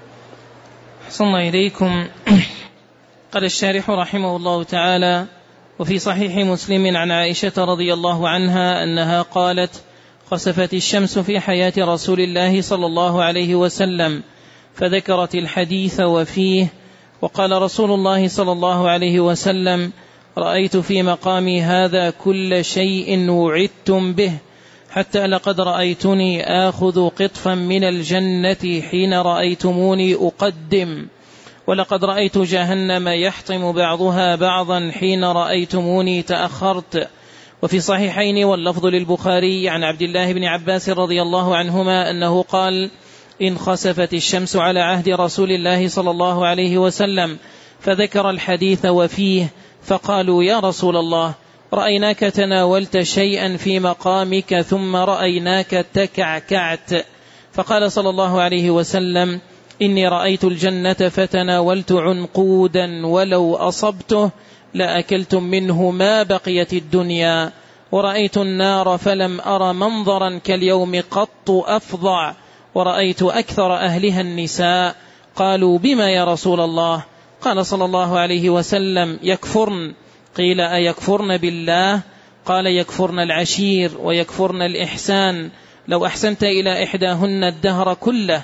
أحسن الله إليكم. قال الشارح رحمه الله تعالى: وفي صحيح مسلم عن عائشة رضي الله عنها أنها قالت: خسفت الشمس في حياة رسول الله صلى الله عليه وسلم، فذكرت الحديث وفيه: وقال رسول الله صلى الله عليه وسلم: رأيت في مقامي هذا كل شيء وعدتم به، حتى لقد رأيتني آخذ قطفا من الجنة حين رأيتموني أقدم، ولقد رأيت جهنم يحطم بعضها بعضا حين رأيتموني تأخرت. وفي صحيحين واللفظ للبخاري عن عبد الله بن عباس رضي الله عنهما أنه قال: إن خسفت الشمس على عهد رسول الله صلى الله عليه وسلم، فذكر الحديث وفيه، فقالوا: يا رسول الله، رأيناك تناولت شيئا في مقامك ثم رأيناك تكعكعت. فقال صلى الله عليه وسلم: إني رأيت الجنة فتناولت عنقودا ولو أصبته لأكلتم منه ما بقيت الدنيا، ورأيت النار فلم أر منظرا كاليوم قط أفظع، ورأيت أكثر أهلها النساء. قالوا: بما يا رسول الله؟ قال صلى الله عليه وسلم: يكفرن. قيل: أيكفرن بالله؟ قال: يكفرن العشير ويكفرن الإحسان. لو أحسنت إلى إحداهن الدهر كله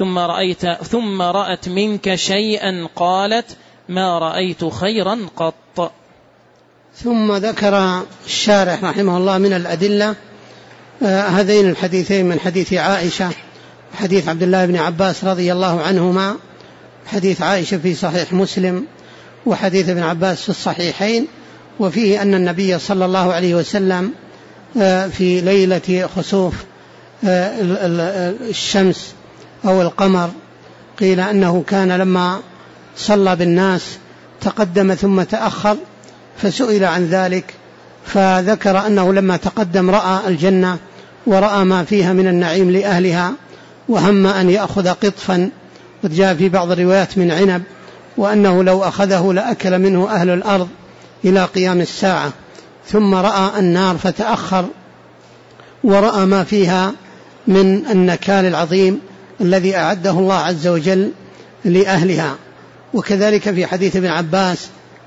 ثم رأت منك شيئا قالت: ما رأيت خيرا قط. ثم ذكر الشارح رحمه الله من الأدلة هذين الحديثين من حديث عائشة، حديث عبد الله بن عباس رضي الله عنهما، حديث عائشة في صحيح مسلم وحديث ابن عباس في الصحيحين، وفيه أن النبي صلى الله عليه وسلم في ليلة خسوف الشمس أو القمر قيل أنه كان لما صلى بالناس تقدم ثم تأخر، فسئل عن ذلك فذكر أنه لما تقدم رأى الجنة ورأى ما فيها من النعيم لأهلها، وهم أن يأخذ قطفا، قد جاء في بعض الروايات من عنب، وأنه لو أخذه لأكل منه أهل الأرض إلى قيام الساعة. ثم رأى النار فتأخر ورأى ما فيها من النكال العظيم الذي أعده الله عز وجل لأهلها. وكذلك في حديث ابن عباس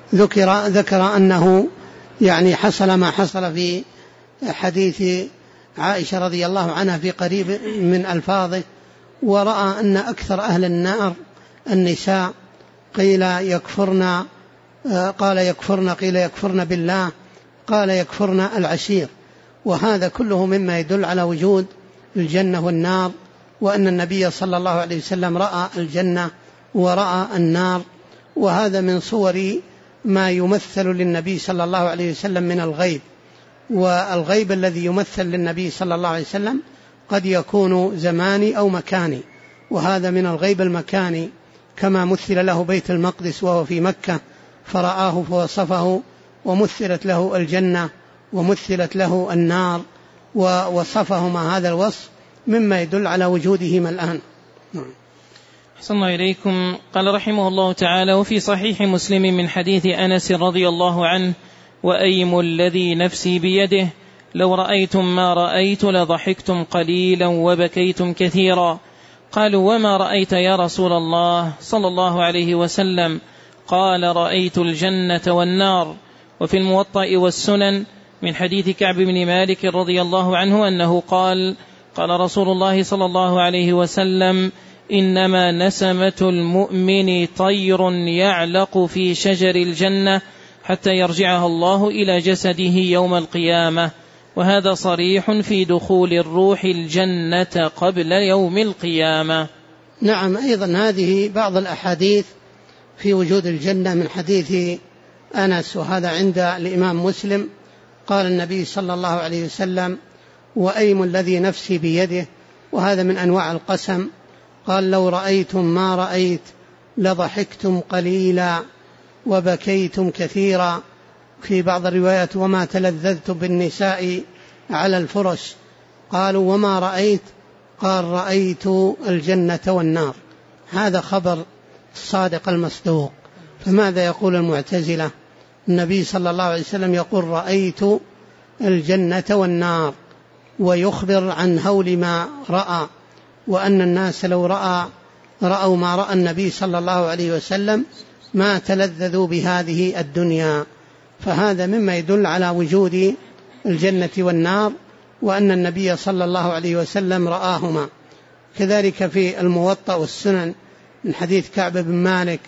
ذكر أنه يعني حصل ما حصل في حديث عائشة رضي الله عنها في قريب من ألفاظه، ورأى أن أكثر أهل النار النساء، قيل يكفرن، قال يكفرن، قيل يكفرن بالله، قال يكفرن العشير. وهذا كله مما يدل على وجود الجنة والنار، وأن النبي صلى الله عليه وسلم رأى الجنة ورأى النار. وهذا من صور ما يمثل للنبي صلى الله عليه وسلم من الغيب، والغيب الذي يمثل للنبي صلى الله عليه وسلم قد يكون زماني أو مكاني، وهذا من الغيب المكاني، كما مثل له بيت المقدس وهو في مكة فرآه فوصفه، ومثلت له الجنة ومثلت له النار ووصفهما هذا الوصف مما يدل على وجودهما الآن. أحسن الله إليكم. قال رحمه الله تعالى: وفي صحيح مسلم من حديث أنس رضي الله عنه: وأيم الذي نفسي بيده لو رأيتم ما رأيت لضحكتم قليلا وبكيتم كثيرا. قالوا: وما رأيت يا رسول الله صلى الله عليه وسلم؟ قال: رأيت الجنة والنار. وفي الموطأ والسنن من حديث كعب بن مالك رضي الله عنه أنه قال: قال رسول الله صلى الله عليه وسلم: إنما نسمة المؤمن طير يعلق في شجر الجنة حتى يرجعها الله إلى جسده يوم القيامة. وهذا صريح في دخول الروح الجنة قبل يوم القيامة. نعم، أيضا هذه بعض الأحاديث في وجود الجنة من حديث أنس، وهذا عند الإمام مسلم. قال النبي صلى الله عليه وسلم: وأيم الذي نفسي بيده، وهذا من أنواع القسم. قال لو رأيتم ما رأيت لضحكتم قليلا وبكيتم كثيرا. في بعض الروايات وما تلذذت بالنساء على الفرش. قالوا وما رأيت؟ قال رأيت الجنة والنار. هذا خبر الصادق المصدوق. فماذا يقول المعتزلة؟ النبي صلى الله عليه وسلم يقول رأيت الجنة والنار، ويخبر عن هول ما رأى، وأن الناس لو رأوا ما رأى النبي صلى الله عليه وسلم ما تلذذوا بهذه الدنيا. فهذا مما يدل على وجود الجنة والنار، وأن النبي صلى الله عليه وسلم رآهما. كذلك في الموطأ والسنن من حديث كعب بن مالك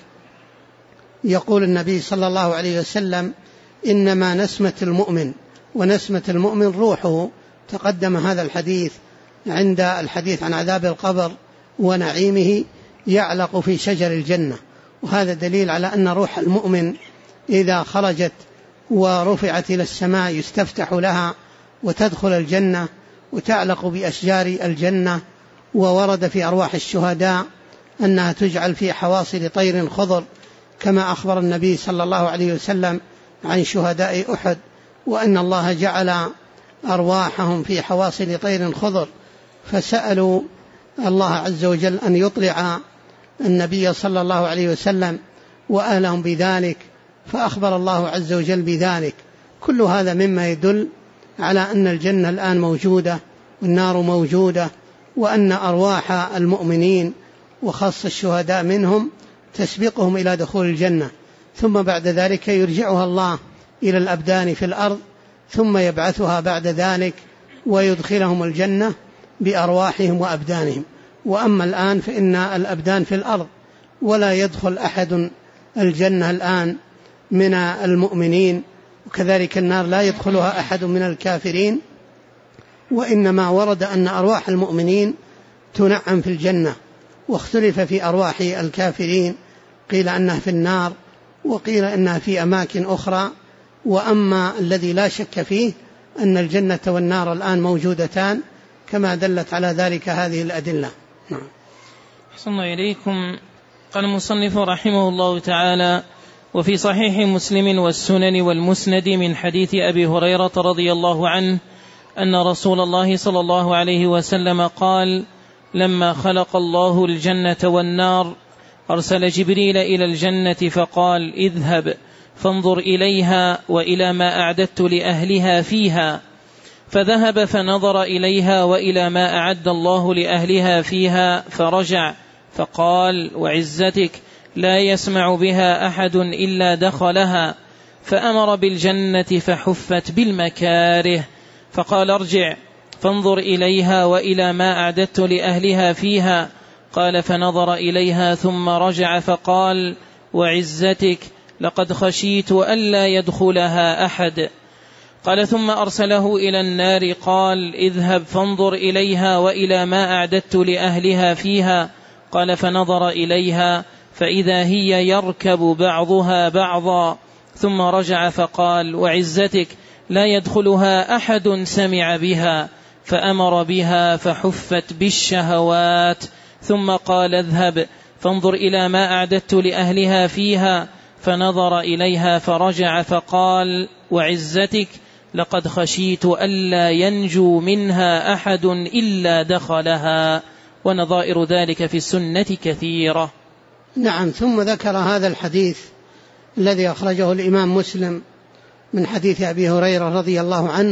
يقول النبي صلى الله عليه وسلم إنما نسمة المؤمن ونسمة المؤمن روحه. تقدم هذا الحديث عند الحديث عن عذاب القبر ونعيمه يعلق في شجر الجنة. وهذا دليل على أن روح المؤمن إذا خرجت ورفعت إلى السماء يستفتح لها وتدخل الجنة وتعلق بأشجار الجنة. وورد في أرواح الشهداء أنها تجعل في حواصل طير خضر، كما أخبر النبي صلى الله عليه وسلم عن شهداء أحد، وأن الله جعل أرواحهم في حواصل طير خضر. فسألوا الله عز وجل أن يطلع النبي صلى الله عليه وسلم وأهلهم بذلك، فأخبر الله عز وجل بذلك. كل هذا مما يدل على أن الجنة الآن موجودة والنار موجودة، وأن أرواح المؤمنين وخاصة الشهداء منهم تسبقهم إلى دخول الجنة، ثم بعد ذلك يرجعها الله إلى الأبدان في الأرض، ثم يبعثها بعد ذلك ويدخلهم الجنة بأرواحهم وأبدانهم. وأما الآن فإن الأبدان في الأرض، ولا يدخل أحد الجنة الآن من المؤمنين، وكذلك النار لا يدخلها أحد من الكافرين. وإنما ورد أن أرواح المؤمنين تنعم في الجنة، واختلف في أرواح الكافرين، قيل أنها في النار وقيل أنها في أماكن أخرى. وأما الذي لا شك فيه أن الجنة والنار الآن موجودتان، كما دلت على ذلك هذه الأدلة. نعم. أحسن إليكم. قال المصنف رحمه الله تعالى: وفي صحيح مسلم والسنن والمسند من حديث أبي هريرة رضي الله عنه أن رسول الله صلى الله عليه وسلم قال: لما خلق الله الجنة والنار أرسل جبريل إلى الجنة فقال: اذهب فانظر إليها وإلى ما أعددت لأهلها فيها. فذهب فنظر إليها وإلى ما أعد الله لأهلها فيها، فرجع فقال: وعزتك لا يسمع بها أحد إلا دخلها. فأمر بالجنة فحفت بالمكاره. فقال: ارجع فانظر إليها وإلى ما أعددت لأهلها فيها. قال: فنظر إليها ثم رجع فقال: وعزتك لقد خشيت ألا يدخلها أحد. قال: ثم أرسله إلى النار قال: اذهب فانظر إليها وإلى ما أعددت لأهلها فيها. قال: فنظر إليها فإذا هي يركب بعضها بعضا. ثم رجع فقال: وعزتك لا يدخلها أحد سمع بها. فأمر بها فحفت بالشهوات. ثم قال: اذهب فانظر إلى ما أعددت لأهلها فيها. فنظر إليها فرجع فقال: وعزتك لقد خشيت ألا ينجو منها أحد إلا دخلها. ونظائر ذلك في السنة كثيرة. نعم. ثم ذكر هذا الحديث الذي أخرجه الإمام مسلم من حديث أبي هريرة رضي الله عنه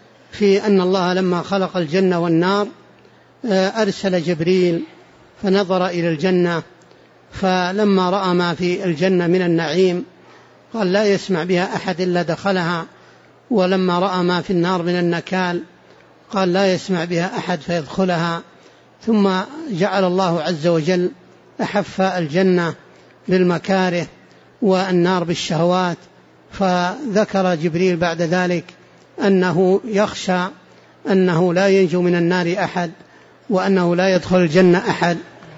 في أن الله لما خلق الجنة والنار أرسل جبريل فنظر إلى الجنة، فلما رأى ما في الجنة من النعيم قال لا يسمع بها أحد إلا دخلها، ولما رأى ما في النار من النكال قال لا يسمع بها أحد فيدخلها. ثم جعل الله عز وجل أحف الجنة بالمكاره والنار بالشهوات. فذكر جبريل بعد ذلك أنه يخشى أنه لا ينجو من النار أحد، وأنه لا يدخل الجنة أحد.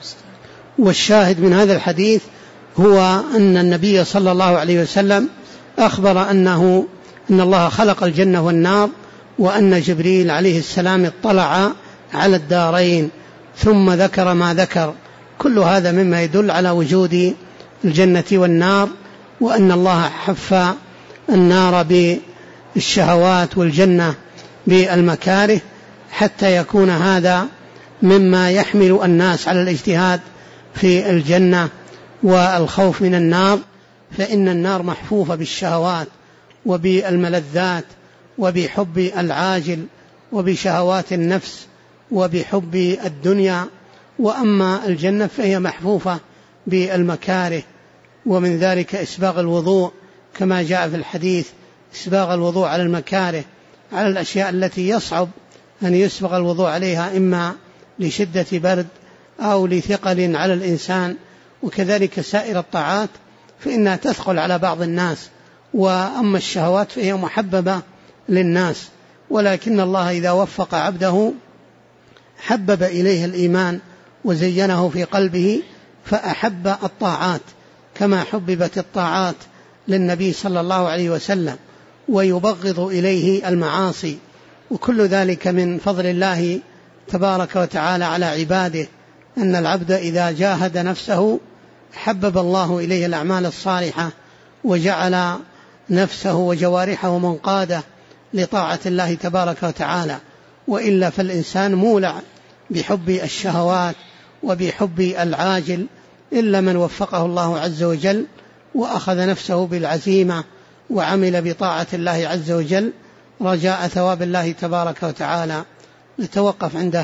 والشاهد من هذا الحديث هو أن النبي صلى الله عليه وسلم أخبر أن الله خلق الجنة والنار وأن جبريل عليه السلام اطلع على الدارين ثم ذكر ما ذكر. كل هذا مما يدل على وجود الجنة والنار، وأن الله حف النار بالشهوات والجنة بالمكاره، حتى يكون هذا مما يحمل الناس على الاجتهاد في الجنة والخوف من النار. فإن النار محفوفة بالشهوات وبالملذات وبحب العاجل وبشهوات النفس وبحب الدنيا، وأما الجنة فهي محفوفة بالمكاره، ومن ذلك إسباغ الوضوء كما جاء في الحديث، إسباغ الوضوء على المكاره، على الأشياء التي يصعب أن يسبغ الوضوء عليها، إما لشدة برد أو لثقل على الإنسان. وكذلك سائر الطاعات فإنها تثقل على بعض الناس، وأما الشهوات فهي محببة للناس. ولكن الله إذا وفق عبده حبب إليه الإيمان وزينه في قلبه فأحب الطاعات، كما حببت الطاعات للنبي صلى الله عليه وسلم، ويبغض إليه المعاصي. وكل ذلك من فضل الله تبارك وتعالى على عباده، أن العبد إذا جاهد نفسه حبب الله إليه الأعمال الصالحة، وجعل نفسه وجوارحه منقادة لطاعة الله تبارك وتعالى. وإلا فالإنسان مولع بحب الشهوات وبحب العاجل، إلا من وفقه الله عز وجل وأخذ نفسه بالعزيمة وعمل بطاعة الله عز وجل رجاء ثواب الله تبارك وتعالى. نتوقف عند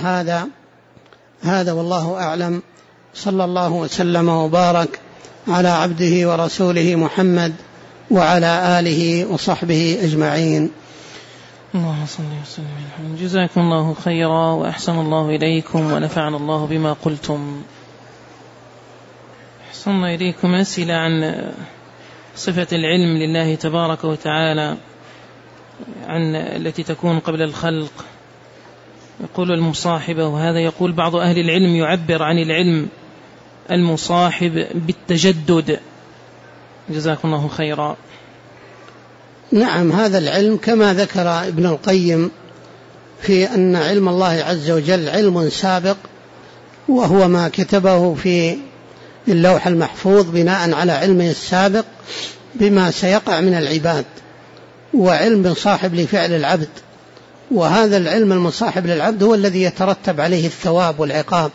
هذا والله أعلم. صلى الله وسلم وبارك على عبده ورسوله محمد وعلى آله وصحبه أجمعين. اللهم صل وسلم. جزاكم الله خيرا وأحسن الله إليكم ونفعنا الله بما قلتم. أحسن إليكم أسئلة عن صفة العلم لله تبارك وتعالى عن التي تكون قبل الخلق. يقول المصاحبة، وهذا يقول بعض أهل العلم يعبر عن العلم المصاحب بالتجدد. جزاكم الله خيرا. نعم، هذا العلم كما ذكر ابن القيم في أن علم الله عز وجل علم سابق، وهو ما كتبه في اللوح المحفوظ بناء على علمه السابق بما سيقع من العباد، وعلم صاحب لفعل العبد. وهذا العلم المصاحب للعبد هو الذي يترتب عليه الثواب والعقاب.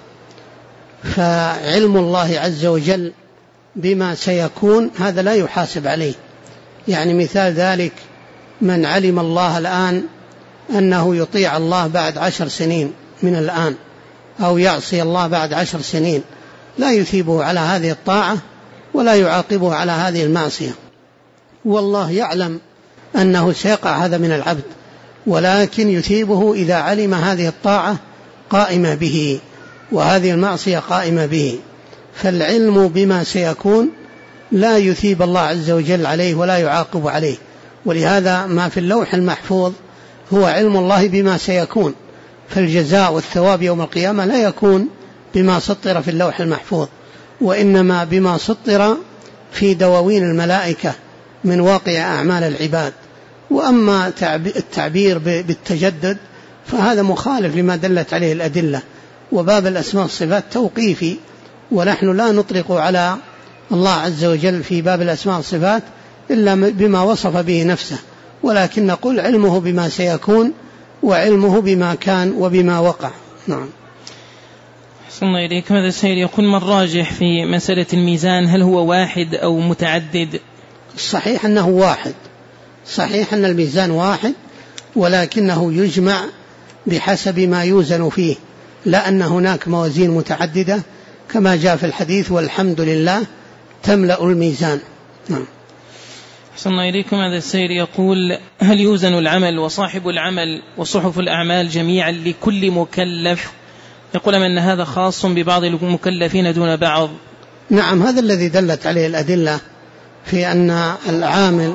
فعلم الله عز وجل بما سيكون هذا لا يحاسب عليه. يعني مثال ذلك من علم الله الآن أنه يطيع الله بعد 10 سنين من الآن، أو يعصي الله بعد 10 سنين، لا يثيبه على هذه الطاعة ولا يعاقبه على هذه المعصية. والله يعلم أنه سيقع هذا من العبد، ولكن يثيبه إذا علم هذه الطاعة قائمة به وهذه المعصية قائمة به. فالعلم بما سيكون لا يثيب الله عز وجل عليه ولا يعاقب عليه. ولهذا ما في اللوح المحفوظ هو علم الله بما سيكون، فالجزاء والثواب يوم القيامة لا يكون بما سطر في اللوح المحفوظ، وإنما بما سطر في دواوين الملائكة من واقع أعمال العباد. وأما التعبير بالتجدد فهذا مخالف لما دلت عليه الأدلة، وباب الأسماء والصفات توقيفي، ونحن لا نطلق على الله عز وجل في باب الأسماء والصفات إلا بما وصف به نفسه، ولكن نقول علمه بما سيكون وعلمه بما كان وبما وقع. نعم. أحسن الله إليك. هذا السائل يقول ما الراجح في مسألة الميزان، هل هو واحد أو متعدد؟ الصحيح أنه واحد، صحيح أن الميزان واحد، ولكنه يجمع بحسب ما يوزن فيه، لا أن هناك موازين متعددة كما جاء في الحديث والحمد لله تملأ الميزان. نعم. أحسن الله إليكم. هذا السائل يقول هل يوزن العمل وصاحب العمل وصحف الأعمال جميعا لكل مكلف؟ يقول أن هذا خاص ببعض المكلفين دون بعض. نعم، هذا الذي دلت عليه الأدلة في أن العامل،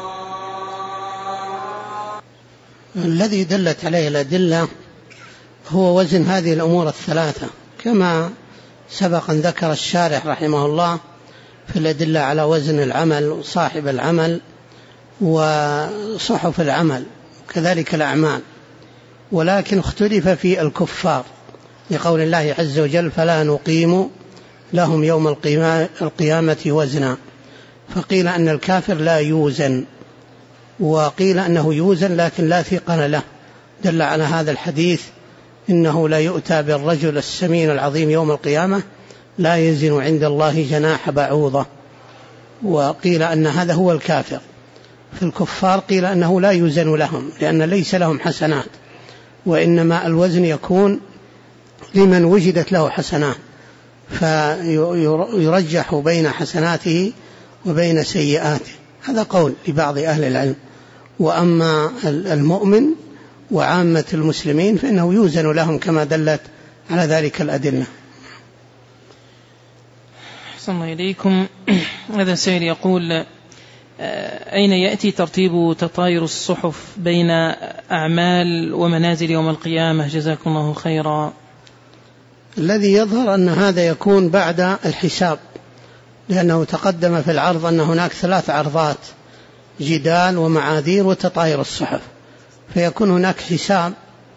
الذي دلت عليه الأدلة هو وزن هذه الأمور الثلاثة، كما سبق أن ذكر الشارح رحمه الله في الأدلة على وزن العمل وصاحب العمل وصحف العمل. كذلك الأعمال، ولكن اختلف في الكفار لقول الله عز وجل فلا نقيم لهم يوم القيامة وزنا، فقيل أن الكافر لا يوزن، وقيل أنه يوزن لكن لا ثقل له، دل على هذا الحديث إنه لا يؤتى بالرجل السمين العظيم يوم القيامة لا يزن عند الله جناح بعوضة، وقيل أن هذا هو الكافر. في الكفار قيل أنه لا يوزن لهم لأن ليس لهم حسنات، وإنما الوزن يكون لمن وجدت له حسنات، فيرجح بين حسناته وبين سيئاته، هذا قول لبعض أهل العلم. وأما المؤمن وعامة المسلمين فإنه يوزن لهم كما دلت على ذلك الأدلة. أحسن الله إليكم. هذا سائل يقول أين يأتي ترتيب تطاير الصحف بين أعمال ومنازل يوم القيامة؟ جزاكم الله خيرا. الذي يظهر أن هذا يكون بعد الحساب، لأنه تقدم في العرض أن هناك 3 عرضات: جدال ومعاذير وتطاير الصحف، فيكون هناك حساب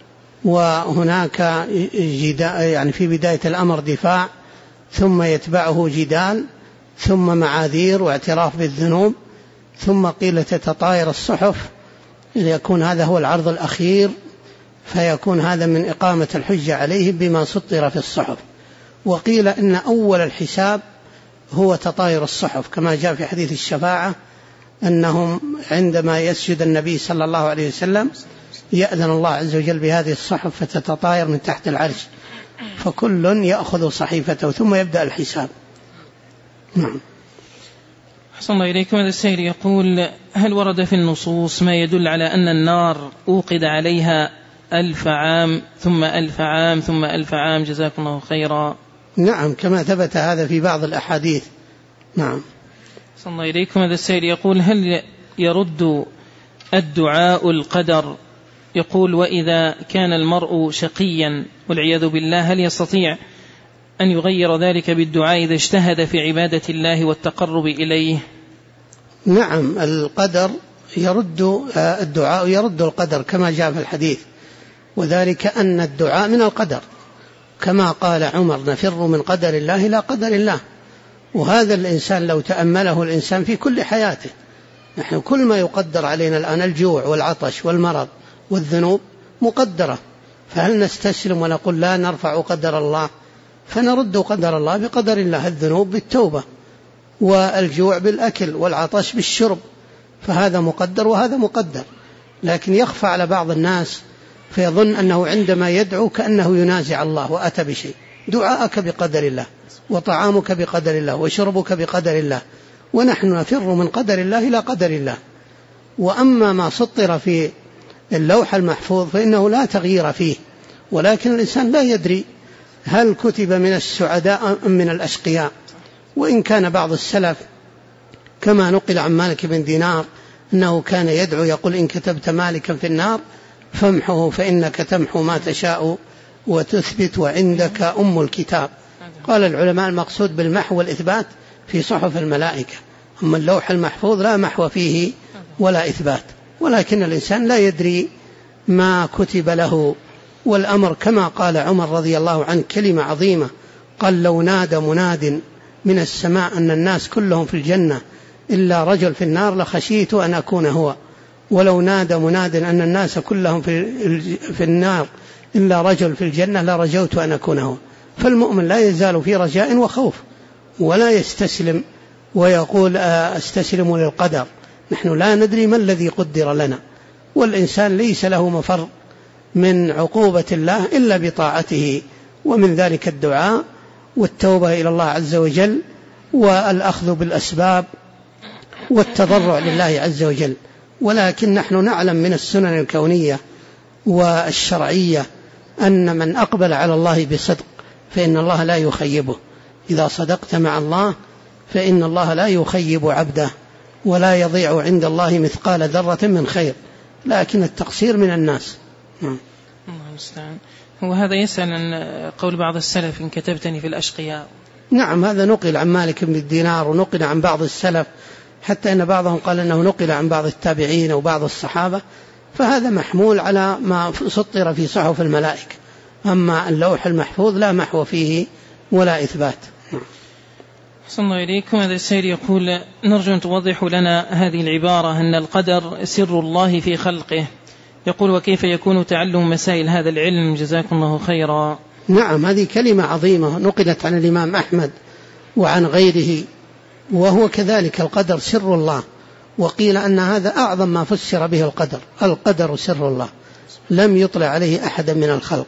وهناك جدال، يعني في بداية الأمر دفاع ثم يتبعه جدال ثم معاذير واعتراف بالذنوب، ثم قيل تتطاير الصحف، يكون هذا هو العرض الأخير، فيكون هذا من إقامة الحجة عليهم بما سطر في الصحف. وقيل إن أول الحساب هو تطاير الصحف كما جاء في حديث الشفاعة أنهم عندما يسجد النبي صلى الله عليه وسلم يأذن الله عز وجل بهذه الصحف فتتطاير من تحت العرش، فكل يأخذ صحيفته ثم يبدأ الحساب. نعم. أحسن الله إليكم. هذا السائل يقول هل ورد في النصوص ما يدل على أن النار أوقد عليها 1000 عام ثم 1000 عام ثم 1000 عام؟ جزاكم الله خيرا. نعم كما ثبت هذا في بعض الأحاديث. نعم. أحسن الله إليكم. هذا السائل يقول هل يرد الدعاء القدر؟ يقول وإذا كان المرء شقيا والعياذ بالله هل يستطيع أن يغير ذلك بالدعاء إذا اجتهد في عبادة الله والتقرب إليه؟ نعم القدر يرد، الدعاء يرد القدر كما جاء في الحديث، وذلك أن الدعاء من القدر كما قال عمر نفر من قدر الله لا قدر الله. وهذا الإنسان لو تأمله الإنسان في كل حياته، نحن كل ما يقدر علينا الآن الجوع والعطش والمرض والذنوب مقدرة، فهل نستسلم ونقول لا نرفع قدر الله؟ فنرد قدر الله بقدر الله، الذنوب بالتوبة والجوع بالأكل والعطش بالشرب، فهذا مقدر وهذا مقدر. لكن يخفى على بعض الناس فيظن أنه عندما يدعو كأنه ينازع الله وأتى بشيء. دعاءك بقدر الله وطعامك بقدر الله وشربك بقدر الله، ونحن نفر من قدر الله إلى قدر الله. وأما ما سطر في اللوح المحفوظ فإنه لا تغيير فيه، ولكن الإنسان لا يدري هل كتب من السعداء أم من الأشقياء. وإن كان بعض السلف كما نقل عن مالك بن دينار أنه كان يدعو يقول إن كتبت مالكا في النار فامحه فإنك تمحو ما تشاء وتثبت وعندك أم الكتاب. قال العلماء المقصود بالمحو والإثبات في صحف الملائكة، أما اللوح المحفوظ لا محو فيه ولا إثبات، ولكن الإنسان لا يدري ما كتب له. والأمر كما قال عمر رضي الله عنه كلمة عظيمة، قال لو نادى مناد من السماء أن الناس كلهم في الجنة إلا رجل في النار لخشيت أن أكون هو، ولو نادى مناد أن الناس كلهم في النار إلا رجل في الجنة لرجوت أن أكون هو. فالمؤمن لا يزال في رجاء وخوف ولا يستسلم ويقول أستسلم للقدر، نحن لا ندري ما الذي قدر لنا، والإنسان ليس له مفر من عقوبة الله إلا بطاعته، ومن ذلك الدعاء والتوبة إلى الله عز وجل والأخذ بالأسباب والتضرع لله عز وجل. ولكن نحن نعلم من السنن الكونية والشرعية أن من أقبل على الله بصدق فإن الله لا يخيبه، إذا صدقت مع الله فإن الله لا يخيب عبده ولا يضيع عند الله مثقال ذرة من خير، لكن التقصير من الناس. الله المستعان. وهذا يسأل عن قول بعض السلف إن كتبتني في الأشقياء. نعم هذا نقل عن مالك بن دينار ونقل عن بعض السلف، حتى أن بعضهم قال أنه نقل عن بعض التابعين أو بعض الصحابة فهذا محمول على ما سطر في صحف الملائكة. أما اللوح المحفوظ لا محو فيه ولا إثبات. أحسن الله إليكم. هذا السائل يقول: نرجو أن توضحوا لنا هذه العبارة أن القدر سر الله في خلقه. يقول: وكيف يكون تعلم مسائل هذا العلم؟ جزاكم الله خيرا. نعم، هذه كلمة عظيمة نقلت عن الإمام أحمد وعن غيره، وهو كذلك القدر سر الله. وقيل أن هذا أعظم ما فسر به القدر. القدر سر الله لم يطلع عليه أحد من الخلق،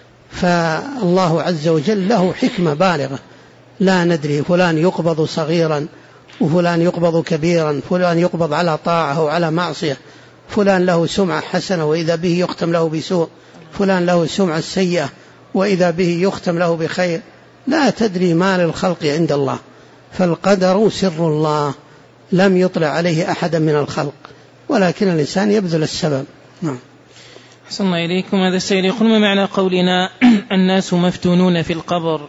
فالله عز وجل له حكمة بالغة. لا ندري فلان يقبض صغيرا وفلان يقبض كبيرا، فلان يقبض على طاعة وعلى معصية، فلان له سمعة حسنة وإذا به يختم له بسوء، فلان له سمعة سيئة وإذا به يختم له بخير. لا تدري ما للخلق عند الله، فالقدر سر الله لم يطلع عليه أحد من الخلق، ولكن الإنسان يبذل السبب. نعم. أحسن الله إليكم. هذا السائل يقول: ما معنى قولنا الناس مفتونون في القبر؟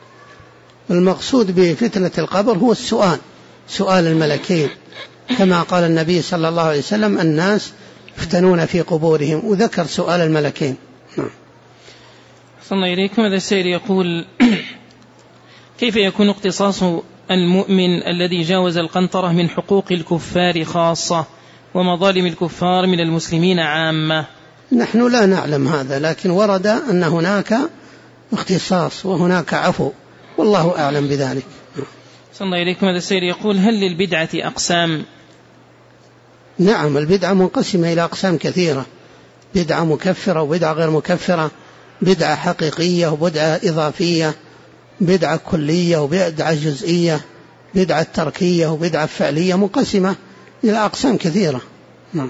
المقصود بفتنة القبر هو السؤال، سؤال الملكين، كما قال النبي صلى الله عليه وسلم: الناس يفتنون في قبورهم، وذكر سؤال الملكين. نعم. أحسن الله إليكم. هذا السائل يقول: كيف يكون اقتصاص المؤمن الذي جاوز القنطرة من حقوق الكفار خاصة ومظالم الكفار من المسلمين عامة؟ نحن لا نعلم هذا، لكن ورد أن هناك اختصاص وهناك عفو، والله أعلم بذلك. أحسن الله إليكم. هذا السائل يقول: هل للبدعة أقسام؟ نعم، البدعة منقسمة إلى أقسام كثيرة: بدعة مكفرة وبدعة غير مكفرة، بدعة حقيقية وبدعة إضافية، بدعة كلية وبدعة جزئية، بدعة تركية وبدعة فعلية، منقسمة إلى أقسام كثيرة. نعم.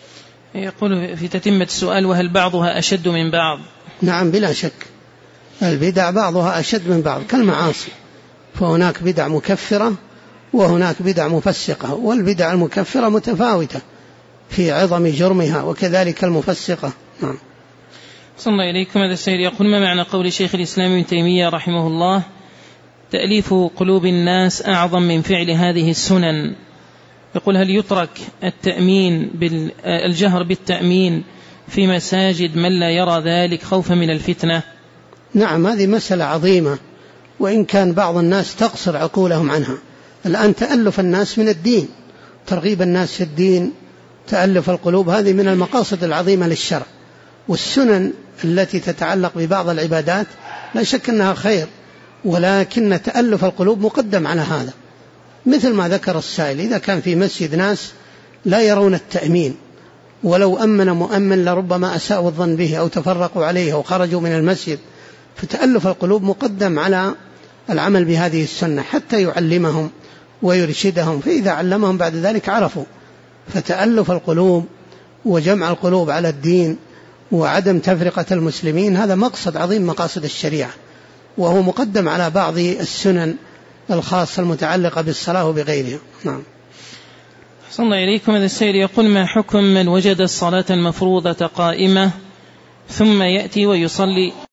يقول في تتمة السؤال: وهل بعضها أشد من بعض؟ نعم، بلا شك البدع بعضها أشد من بعض كالمعاصي، فهناك بدع مكفرة وهناك بدع مفسقة، والبدع المكفرة متفاوتة في عظم جرمها، وكذلك المفسقة. نعم. صلى الله إليكم. هذا السائل يقول: ما معنى قول شيخ الإسلام ابن تيمية رحمه الله: تأليف قلوب الناس أعظم من فعل هذه السنن؟ يقول: هل يترك الجهر بالتأمين في مساجد من لا يرى ذلك خوفا من الفتنة؟ نعم، هذه مسألة عظيمة، وإن كان بعض الناس تقصر عقولهم عنها. الآن تألف الناس من الدين، ترغيب الناس في الدين، تألف القلوب، هذه من المقاصد العظيمة للشرع. والسنن التي تتعلق ببعض العبادات لا شك أنها خير، ولكن تألف القلوب مقدم على هذا. مثل ما ذكر السائل: إذا كان في مسجد ناس لا يرون التأمين، ولو أمن مؤمن لربما أساءوا الظن به أو تفرقوا عليه أو خرجوا من المسجد، فتألف القلوب مقدم على العمل بهذه السنة حتى يعلمهم ويرشدهم، فإذا علمهم بعد ذلك عرفوا. فتألف القلوب وجمع القلوب على الدين وعدم تفرقة المسلمين هذا مقصد عظيم مقاصد الشريعة، وهو مقدم على بعض السنن الخاصة المتعلقة بالصلاة وبغيرها. نعم. صلى الله إليكم. هذا السائل يقول: ما حكم من وجد الصلاة المفروضة قائمة ثم يأتي ويصلي